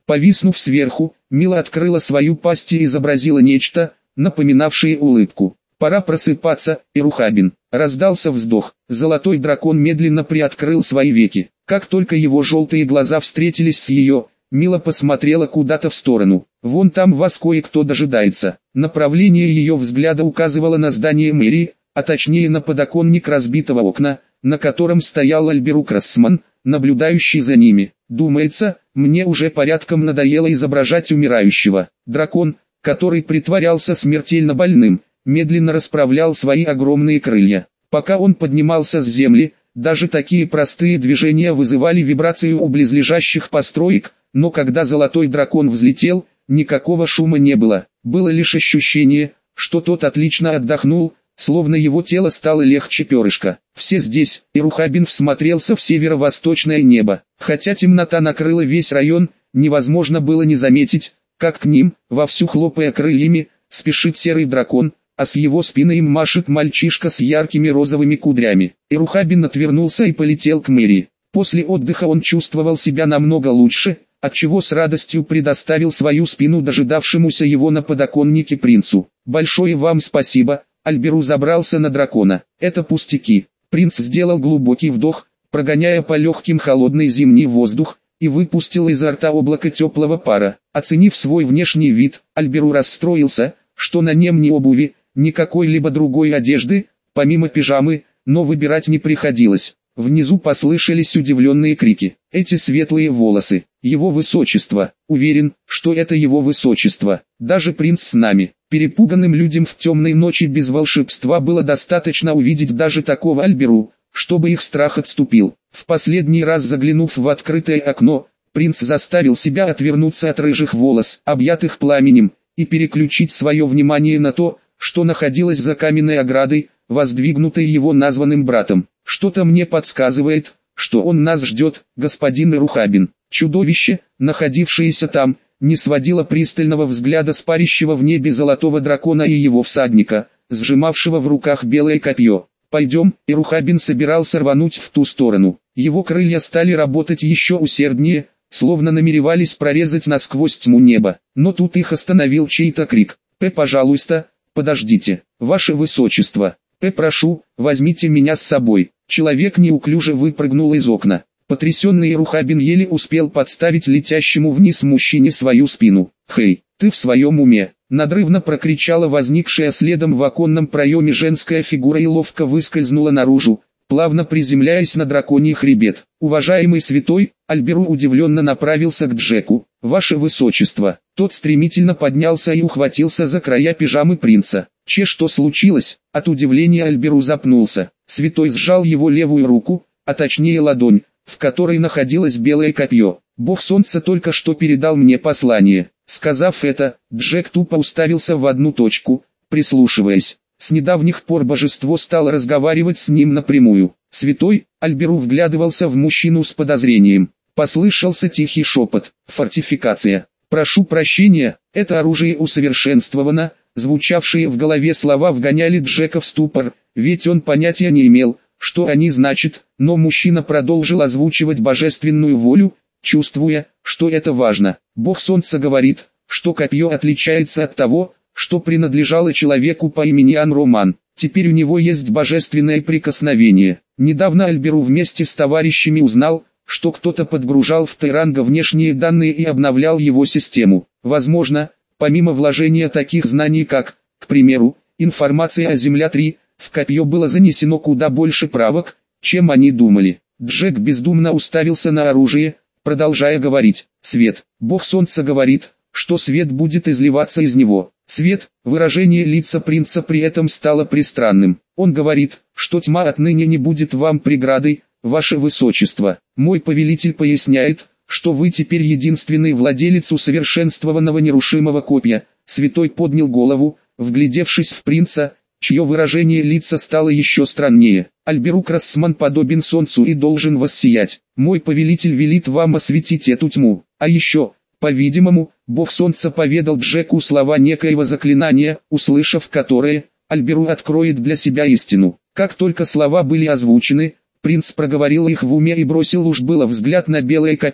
Повиснув сверху, Мила открыла свою пасть и изобразила нечто, напоминавшее улыбку. «Пора просыпаться, Ирухабин!» Раздался вздох. Золотой дракон медленно приоткрыл свои веки. Как только его желтые глаза встретились с ее, Мила посмотрела куда-то в сторону. «Вон там вас кое-кто дожидается». Направление ее взгляда указывало на здание мэрии, а точнее на подоконник разбитого окна, на котором стоял Альберук Рассман, наблюдающий за ними. «Думается, мне уже порядком надоело изображать умирающего». Дракон, который притворялся смертельно больным, медленно расправлял свои огромные крылья. Пока он поднимался с земли, даже такие простые движения вызывали вибрацию у близлежащих построек, но когда золотой дракон взлетел, никакого шума не было. Было лишь ощущение, что тот отлично отдохнул, словно его тело стало легче перышка. Все здесь, Ирухабин всмотрелся в северо-восточное небо. Хотя темнота накрыла весь район, невозможно было не заметить, как к ним, вовсю хлопая крыльями, спешит серый дракон, а с его спины им машет мальчишка с яркими розовыми кудрями. Ирухабин отвернулся и полетел к мэрии. После отдыха он чувствовал себя намного лучше, отчего с радостью предоставил свою спину дожидавшемуся его на подоконнике принцу. «Большое вам спасибо», Альберу забрался на дракона. «Это пустяки». Принц сделал глубокий вдох, прогоняя по легким холодный зимний воздух, и выпустил изо рта облако теплого пара. Оценив свой внешний вид, Альберу расстроился, что на нем ни обуви, ни какой-либо другой одежды, помимо пижамы, но выбирать не приходилось. Внизу послышались удивленные крики. Эти светлые волосы, его высочество, уверен, что это его высочество. Даже принц с нами. Перепуганным людям в темной ночи без волшебства было достаточно увидеть даже такого Альберу, чтобы их страх отступил. В последний раз заглянув в открытое окно, принц заставил себя отвернуться от рыжих волос, объятых пламенем, и переключить свое внимание на то, что находилось за каменной оградой, воздвигнутой его названным братом. «Что-то мне подсказывает, что он нас ждет, господин Ирухабин». Чудовище, находившееся там, не сводило пристального взгляда с парящего в небе золотого дракона и его всадника, сжимавшего в руках белое копье. «Пойдем», Ирухабин собирался рвануть в ту сторону. Его крылья стали работать еще усерднее, словно намеревались прорезать насквозь тьму неба. Но тут их остановил чей-то крик. «П, пожалуйста, подождите, ваше высочество! П, прошу, возьмите меня с собой!» Человек неуклюже выпрыгнул из окна. Потрясенный Ирухабин еле успел подставить летящему вниз мужчине свою спину. «Хей, ты в своем уме?» Надрывно прокричала возникшая следом в оконном проеме женская фигура и ловко выскользнула наружу, плавно приземляясь на драконий хребет. «Уважаемый святой», Альберу удивленно направился к Джеку. «Ваше высочество». Тот стремительно поднялся и ухватился за края пижамы принца. «Че, что случилось?» От удивления Альберу запнулся. Святой сжал его левую руку, а точнее ладонь, в которой находилось белое копье. «Бог солнца только что передал мне послание». Сказав это, Джек тупо уставился в одну точку, прислушиваясь. С недавних пор божество стало разговаривать с ним напрямую. Святой, Альберу вглядывался в мужчину с подозрением. Послышался тихий шепот. «Фортификация. Прошу прощения, это оружие усовершенствовано». Звучавшие в голове слова вгоняли Джека в ступор, ведь он понятия не имел, что они значат, но мужчина продолжил озвучивать божественную волю, чувствуя, что это важно. Бог солнца говорит, что копье отличается от того, что принадлежало человеку по имени Ан-Роман. Теперь у него есть божественное прикосновение. Недавно Альберу вместе с товарищами узнал, что кто-то подгружал в Тайранга внешние данные и обновлял его систему. Возможно, помимо вложения таких знаний как, к примеру, информация о Земля три, в копье было занесено куда больше правок, чем они думали. Джек бездумно уставился на оружие, продолжая говорить. «Свет. Бог солнца говорит, что свет будет изливаться из него». Свет, выражение лица принца при этом стало пристранным. Он говорит, что тьма отныне не будет вам преградой, ваше высочество. Мой повелитель поясняет, что вы теперь единственный владелец усовершенствованного нерушимого копья. Святой поднял голову, вглядевшись в принца, чье выражение лица стало еще страннее. Альберук Рассман подобен солнцу и должен воссиять. Мой повелитель велит вам осветить эту тьму. А еще, по-видимому, Бог солнца поведал Джеку слова некоего заклинания, услышав которые, Альберу откроет для себя истину. Как только слова были озвучены, принц проговорил их в уме и бросил уж было взгляд на белое копье,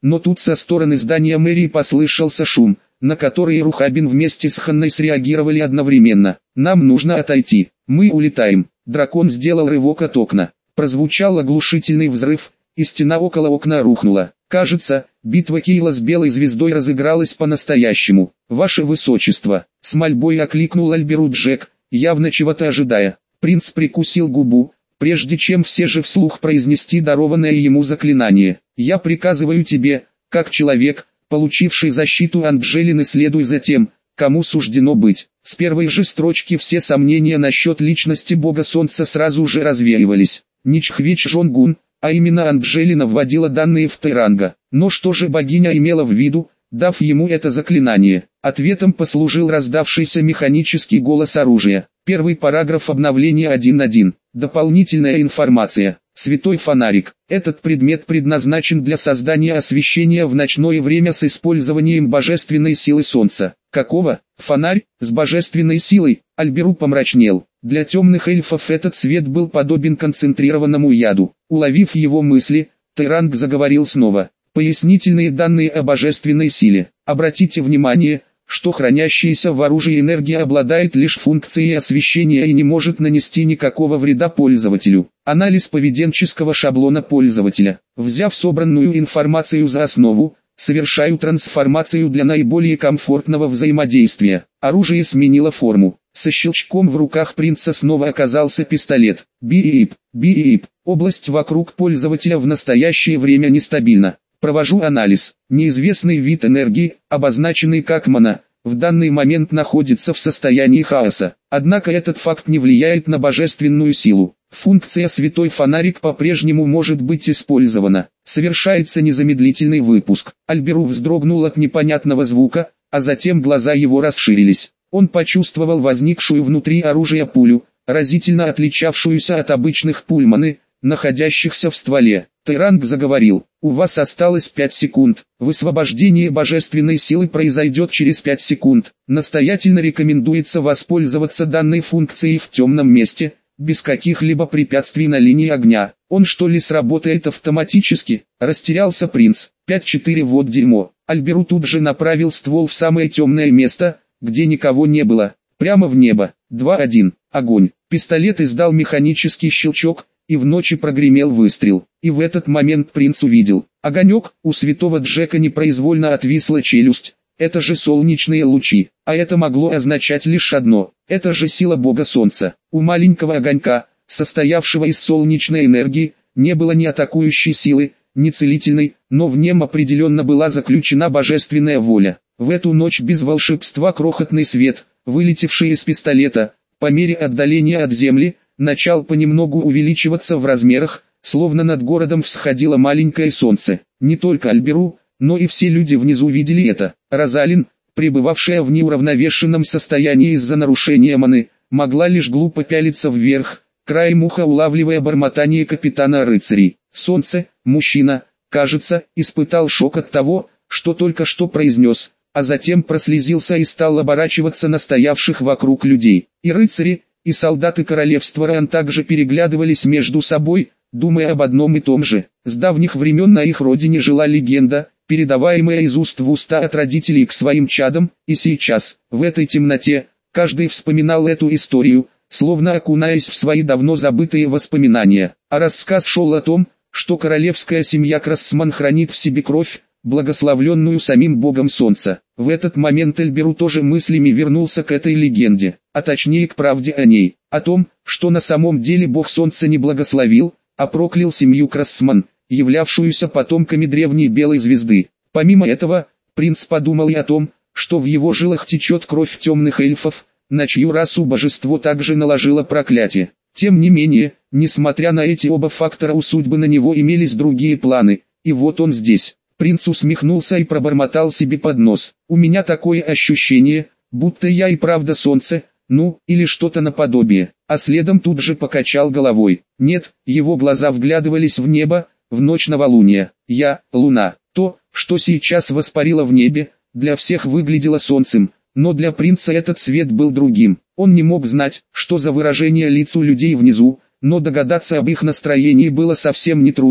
но тут со стороны здания мэрии послышался шум, на который Рухабин вместе с Ханной среагировали одновременно. «Нам нужно отойти, мы улетаем». Дракон сделал рывок от окна. Прозвучал оглушительный взрыв, и стена около окна рухнула. Кажется, битва Кейла с Белой Звездой разыгралась по-настоящему. «Ваше Высочество», — с мольбой окликнул Альберу Джек, явно чего-то ожидая. Принц прикусил губу, прежде чем все же вслух произнести дарованное ему заклинание. «Я приказываю тебе, как человек, получивший защиту Анджелины, следуй за тем, кому суждено быть». С первой же строчки все сомнения насчет личности бога солнца сразу же развеивались. Ничхвич Жонгун, а именно Анджелина, вводила данные в Тайранга. Но что же богиня имела в виду, дав ему это заклинание? Ответом послужил раздавшийся механический голос оружия. Первый параграф обновления один точка один. Дополнительная информация. Святой фонарик. Этот предмет предназначен для создания освещения в ночное время с использованием божественной силы солнца. Какого? Фонарь, с божественной силой. Альберу помрачнел. Для темных эльфов этот свет был подобен концентрированному яду. Уловив его мысли, Тайранг заговорил снова. Пояснительные данные о божественной силе. Обратите внимание, что хранящаяся в оружии энергия обладает лишь функцией освещения и не может нанести никакого вреда пользователю. Анализ поведенческого шаблона пользователя. Взяв собранную информацию за основу, совершаю трансформацию для наиболее комфортного взаимодействия. Оружие сменило форму. Со щелчком в руках принца снова оказался пистолет. Биип, биип. Область вокруг пользователя в настоящее время нестабильна. Провожу анализ. Неизвестный вид энергии, обозначенный как мана, в данный момент находится в состоянии хаоса. Однако этот факт не влияет на божественную силу. Функция «Святой фонарик» по-прежнему может быть использована. Совершается незамедлительный выпуск. Альберу вздрогнул от непонятного звука, а затем глаза его расширились. Он почувствовал возникшую внутри оружия пулю, разительно отличавшуюся от обычных пуль маны, находящихся в стволе. Тайранг заговорил. «У вас осталось пять секунд. Высвобождение божественной силы произойдет через пять секунд. Настоятельно рекомендуется воспользоваться данной функцией в темном месте, без каких-либо препятствий на линии огня». «Он что ли сработает автоматически?» Растерялся принц. пять-четыре вот дерьмо. Альберу тут же направил ствол в самое темное место, где никого не было. Прямо в небо. два-один. Огонь. Пистолет издал механический щелчок, и в ночи прогремел выстрел. И в этот момент принц увидел огонек. У святого Джека непроизвольно отвисла челюсть. Это же солнечные лучи. А это могло означать лишь одно. Это же сила бога солнца. У маленького огонька, состоявшего из солнечной энергии, не было ни атакующей силы, ни целительной, но в нем определенно была заключена божественная воля. В эту ночь без волшебства крохотный свет, вылетевший из пистолета, по мере отдаления от земли, начал понемногу увеличиваться в размерах, словно над городом всходило маленькое солнце. Не только Альберу, но и все люди внизу видели это. Розалин, пребывавшая в неуравновешенном состоянии из-за нарушения маны, могла лишь глупо пялиться вверх, краем уха улавливая бормотание капитана рыцарей. Солнце, мужчина, кажется, испытал шок от того, что только что произнес, а затем прослезился и стал оборачиваться на стоявших вокруг людей. И рыцари, и солдаты королевства Ран также переглядывались между собой, думая об одном и том же. С давних времен на их родине жила легенда, передаваемая из уст в уста от родителей к своим чадам, и сейчас, в этой темноте, каждый вспоминал эту историю, словно окунаясь в свои давно забытые воспоминания. А рассказ шел о том, что королевская семья Красман хранит в себе кровь, благословленную самим богом солнца. В этот момент Эльберу тоже мыслями вернулся к этой легенде, а точнее к правде о ней, о том, что на самом деле бог солнца не благословил, а проклял семью Красман, являвшуюся потомками древней белой звезды. Помимо этого, принц подумал и о том, что в его жилах течет кровь темных эльфов, на чью расу божество также наложило проклятие. Тем не менее, несмотря на эти оба фактора, у судьбы на него имелись другие планы, и вот он здесь. Принц усмехнулся и пробормотал себе под нос. «У меня такое ощущение, будто я и правда солнце, ну, или что-то наподобие». А следом тут же покачал головой. Нет, его глаза вглядывались в небо, в ночь новолуния. Я, луна. То, что сейчас воспарило в небе, для всех выглядело солнцем, но для принца этот свет был другим. Он не мог знать, что за выражение лиц у людей внизу, но догадаться об их настроении было совсем нетрудно.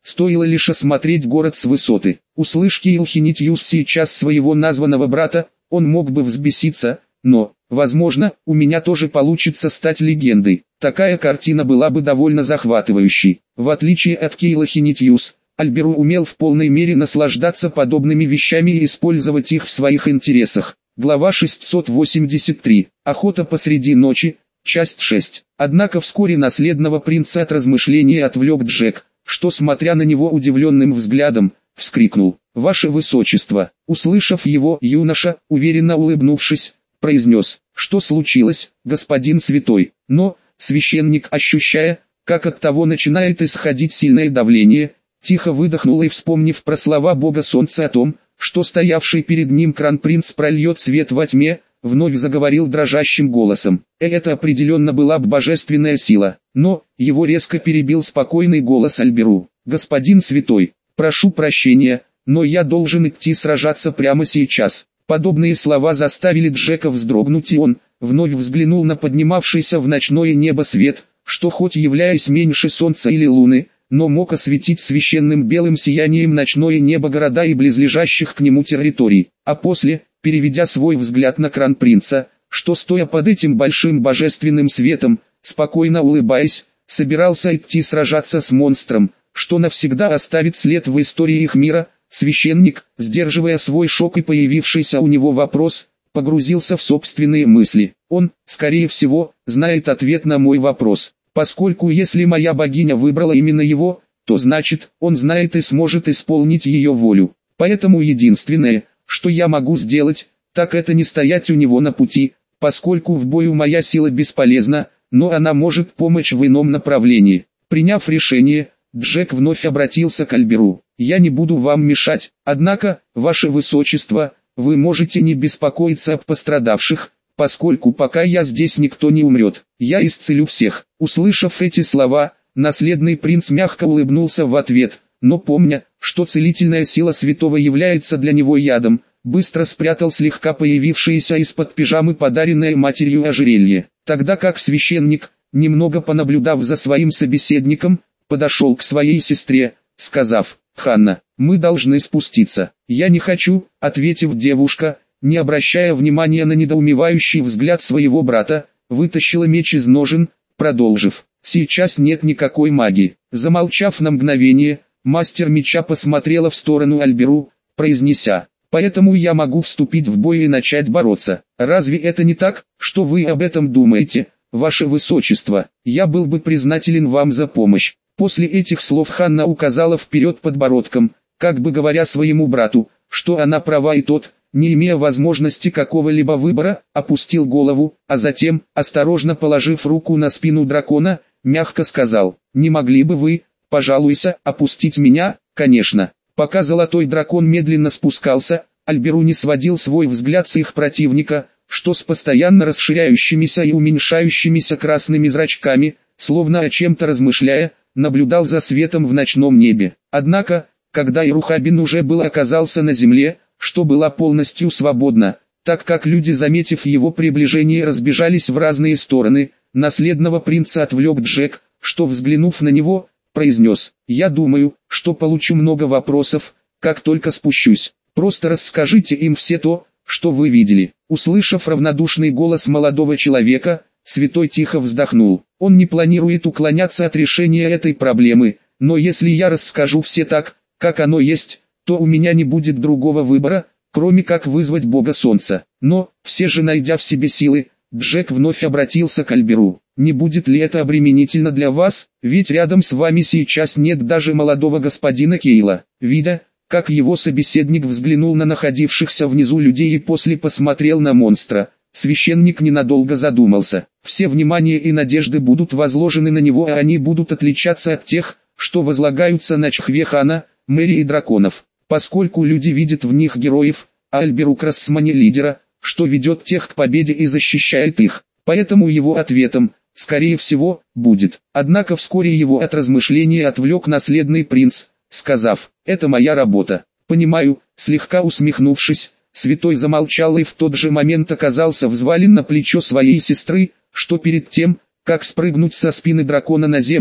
стоило лишь осмотреть город с высоты. Услышь Кейл Хенитьюс сейчас своего названного брата, он мог бы взбеситься, но, возможно, у меня тоже получится стать легендой. Такая картина была бы довольно захватывающей. В отличие от Кейла Хенитьюс, Альберу умел в полной мере наслаждаться подобными вещами и использовать их в своих интересах. Глава шестьсот восемьдесят три. Охота посреди ночи. Часть шесть. Однако вскоре наследного принца от размышлений отвлек Джек, что, смотря на него удивленным взглядом, вскрикнул: «Ваше Высочество!» Услышав его, юноша, уверенно улыбнувшись, произнес: «Что случилось, господин святой?» Но священник, ощущая, как от того начинает исходить сильное давление, тихо выдохнул и, вспомнив про слова бога солнца о том, что стоявший перед ним кронпринц прольет свет во тьме, вновь заговорил дрожащим голосом. И это определенно была бы божественная сила, но его резко перебил спокойный голос Альберу. «Господин святой, прошу прощения, но я должен идти сражаться прямо сейчас». Подобные слова заставили Джека вздрогнуть, и он вновь взглянул на поднимавшийся в ночное небо свет, что хоть являясь меньше солнца или луны, но мог осветить священным белым сиянием ночное небо города и близлежащих к нему территорий. А после, переведя свой взгляд на кронпринца, что стоя под этим большим божественным светом, спокойно улыбаясь, собирался идти сражаться с монстром, что навсегда оставит след в истории их мира, священник, сдерживая свой шок и появившийся у него вопрос, погрузился в собственные мысли. Он, скорее всего, знает ответ на мой вопрос, поскольку если моя богиня выбрала именно его, то значит, он знает и сможет исполнить ее волю. Поэтому единственное, что я могу сделать, так это не стоять у него на пути, поскольку в бою моя сила бесполезна, но она может помочь в ином направлении. Приняв решение, Джек вновь обратился к Альберу. «Я не буду вам мешать, однако, ваше высочество, вы можете не беспокоиться об пострадавших, поскольку пока я здесь никто не умрет, я исцелю всех». Услышав эти слова, наследный принц мягко улыбнулся в ответ, но помня, что целительная сила святого является для него ядом, быстро спрятал слегка появившееся из-под пижамы подаренное матерью ожерелье. Тогда как священник, немного понаблюдав за своим собеседником, подошел к своей сестре, сказав: «Ханна, мы должны спуститься». «Я не хочу», — ответив девушка, не обращая внимания на недоумевающий взгляд своего брата, вытащила меч из ножен, продолжив: «Сейчас нет никакой магии». Замолчав на мгновение, мастер меча посмотрела в сторону Альберу, произнеся: «Поэтому я могу вступить в бой и начать бороться. Разве это не так? Что вы об этом думаете, ваше высочество? Я был бы признателен вам за помощь». После этих слов Ханна указала вперед подбородком, как бы говоря своему брату, что она права, и тот, не имея возможности какого-либо выбора, опустил голову, а затем, осторожно положив руку на спину дракона, мягко сказал: «Не могли бы вы, пожалуйста, опустить меня?» «Конечно». Пока золотой дракон медленно спускался, Альберу не сводил свой взгляд с их противника, что с постоянно расширяющимися и уменьшающимися красными зрачками, словно о чем-то размышляя, наблюдал за светом в ночном небе. Однако, когда Ирухабин уже был оказался на земле, что была полностью свободна, так как люди, заметив его приближение, разбежались в разные стороны, наследного принца отвлек Джек, что, взглянув на него, произнес: «Я думаю, что получу много вопросов, как только спущусь. Просто расскажите им все то, что вы видели». Услышав равнодушный голос молодого человека, святой тихо вздохнул. Он не планирует уклоняться от решения этой проблемы, но если я расскажу все так, как оно есть, то у меня не будет другого выбора, кроме как вызвать бога солнца. Но, все же найдя в себе силы, Джек вновь обратился к Альберу. «Не будет ли это обременительно для вас, ведь рядом с вами сейчас нет даже молодого господина Кейла?» Видя, как его собеседник взглянул на находившихся внизу людей и после посмотрел на монстра, священник ненадолго задумался. Все внимание и надежды будут возложены на него, а они будут отличаться от тех, что возлагаются на Чхвехана, Мэри и драконов, поскольку люди видят в них героев, а Альберу Красмане лидера, что ведет тех к победе и защищает их. Поэтому его ответом, скорее всего, будет. Однако вскоре его от размышления отвлек наследный принц, сказав: «Это моя работа». «Понимаю», слегка усмехнувшись, святой замолчал и в тот же момент оказался взвален на плечо своей сестры, что перед тем, как спрыгнуть со спины дракона на землю,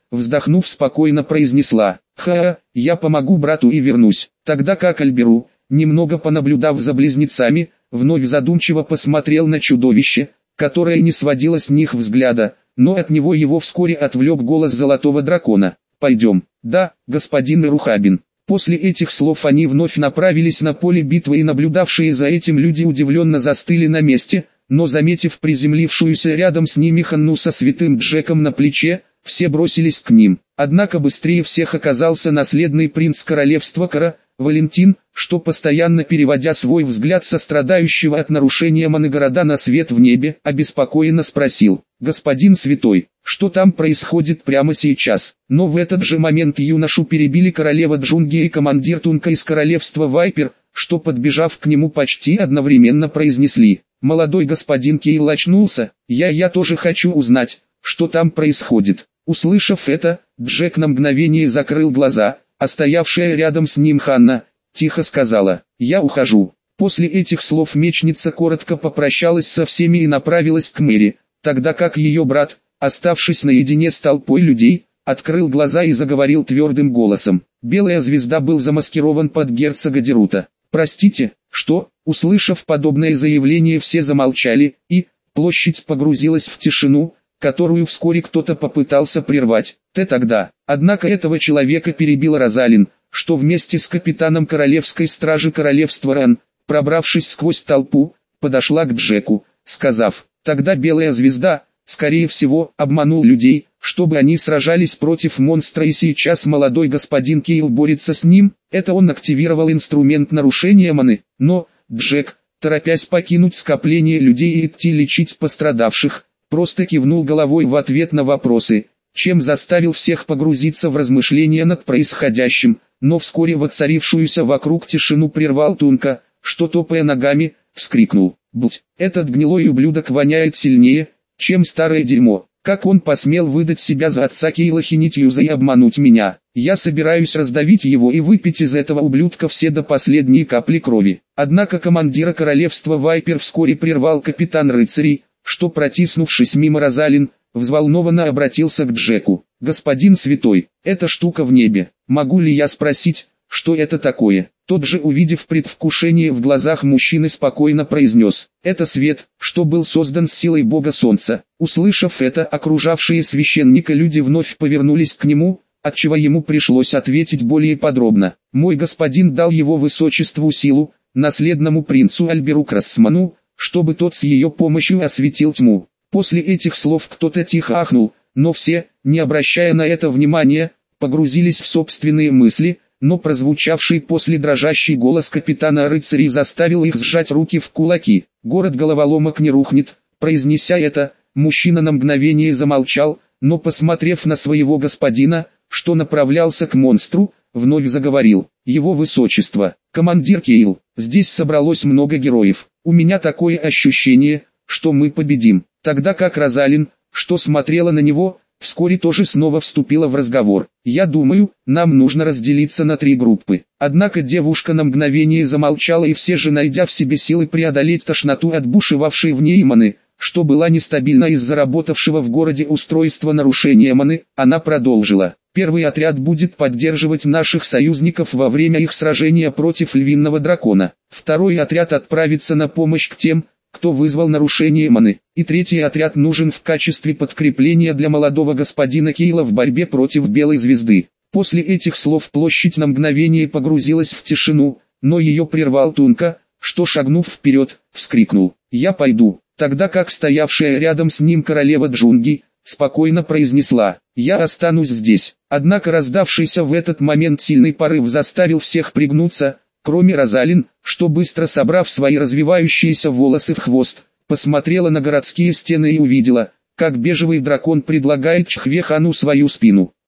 вздохнув спокойно произнесла: «Ха, я помогу брату и вернусь». Тогда как Альберу, немного понаблюдав за близнецами, вновь задумчиво посмотрел на чудовище, которое не сводило с них взгляда, но от него его вскоре отвлек голос золотого дракона: «Пойдем». «Да, господин Ирухабин». После этих слов они вновь направились на поле битвы, и наблюдавшие за этим люди удивленно застыли на месте, но заметив приземлившуюся рядом с ними Ханну со святым Джеком на плече, все бросились к ним. Однако быстрее всех оказался наследный принц королевства Кара, Валентин, что постоянно переводя свой взгляд со страдающего от нарушения Манегорода на свет в небе, обеспокоенно спросил: «Господин святой, что там происходит прямо сейчас?» Но в этот же момент юношу перебили королева Джунги и командир Тунка из королевства Вайпер, что, подбежав к нему, почти одновременно произнесли: «Молодой господин Кейл очнулся, я я тоже хочу узнать, что там происходит». Услышав это, Джек на мгновение закрыл глаза, а стоявшая рядом с ним Ханна тихо сказала: «Я ухожу». После этих слов мечница коротко попрощалась со всеми и направилась к Мэри, тогда как ее брат, оставшись наедине с толпой людей, открыл глаза и заговорил твердым голосом. Белая звезда был замаскирован под герцога Дерута. «Простите, что?» Услышав подобное заявление, все замолчали, и площадь погрузилась в тишину, которую вскоре кто-то попытался прервать. «Ты тогда». Однако этого человека перебил Розалин, что вместе с капитаном королевской стражи королевства Ран, пробравшись сквозь толпу, подошла к Джеку, сказав: «Тогда Белая звезда, скорее всего, обманул людей, чтобы они сражались против монстра, и сейчас молодой господин Кейл борется с ним». Это он активировал инструмент нарушения маны, но Джек, торопясь покинуть скопление людей и идти лечить пострадавших, просто кивнул головой в ответ на вопросы, чем заставил всех погрузиться в размышления над происходящим, но вскоре воцарившуюся вокруг тишину прервал Тунка, что, топая ногами, вскрикнул: «Будь, этот гнилой ублюдок воняет сильнее, чем старое дерьмо. Как он посмел выдать себя за отца Кейла Хинитьюза и обмануть меня? Я собираюсь раздавить его и выпить из этого ублюдка все до последней капли крови». Однако командира королевства Вайпер вскоре прервал капитан рыцарей, что, протиснувшись мимо Розалин, взволнованно обратился к Джеку: «Господин святой, эта штука в небе, могу ли я спросить, что это такое?» Тот же, увидев предвкушение в глазах мужчины, спокойно произнес: «Это свет, что был создан с силой бога солнца». Услышав это, окружавшие священника люди вновь повернулись к нему, отчего ему пришлось ответить более подробно: «Мой господин дал его высочеству силу, наследному принцу Альберу Красману, чтобы тот с ее помощью осветил тьму». После этих слов кто-то тихо ахнул, но все, не обращая на это внимания, погрузились в собственные мысли, но прозвучавший после дрожащий голос капитана рыцарей заставил их сжать руки в кулаки. «Город головоломок не рухнет». Произнеся это, мужчина на мгновение замолчал, но, посмотрев на своего господина, что направлялся к монстру, вновь заговорил: «Его высочество, командир Кейл, здесь собралось много героев. У меня такое ощущение, что мы победим». Тогда как Розалин, что смотрела на него, вскоре тоже снова вступила в разговор: «Я думаю, нам нужно разделиться на три группы». Однако девушка на мгновение замолчала, и все же, найдя в себе силы преодолеть тошноту от бушевавшей в ней маны, что была нестабильна из-за работавшего в городе устройства нарушения маны, она продолжила: «Первый отряд будет поддерживать наших союзников во время их сражения против львиного дракона. Второй отряд отправится на помощь к тем, кто вызвал нарушение маны, и третий отряд нужен в качестве подкрепления для молодого господина Кейла в борьбе против Белой звезды». После этих слов площадь на мгновение погрузилась в тишину, но ее прервал Тунка, что, шагнув вперед, вскрикнул: «Я пойду». Тогда как стоявшая рядом с ним королева Джунги спокойно произнесла: «Я останусь здесь». Однако раздавшийся в этот момент сильный порыв заставил всех пригнуться, кроме Розалин, что, быстро собрав свои развивающиеся волосы в хвост, посмотрела на городские стены и увидела, как бежевый дракон предлагает Чхве Хану свою спину.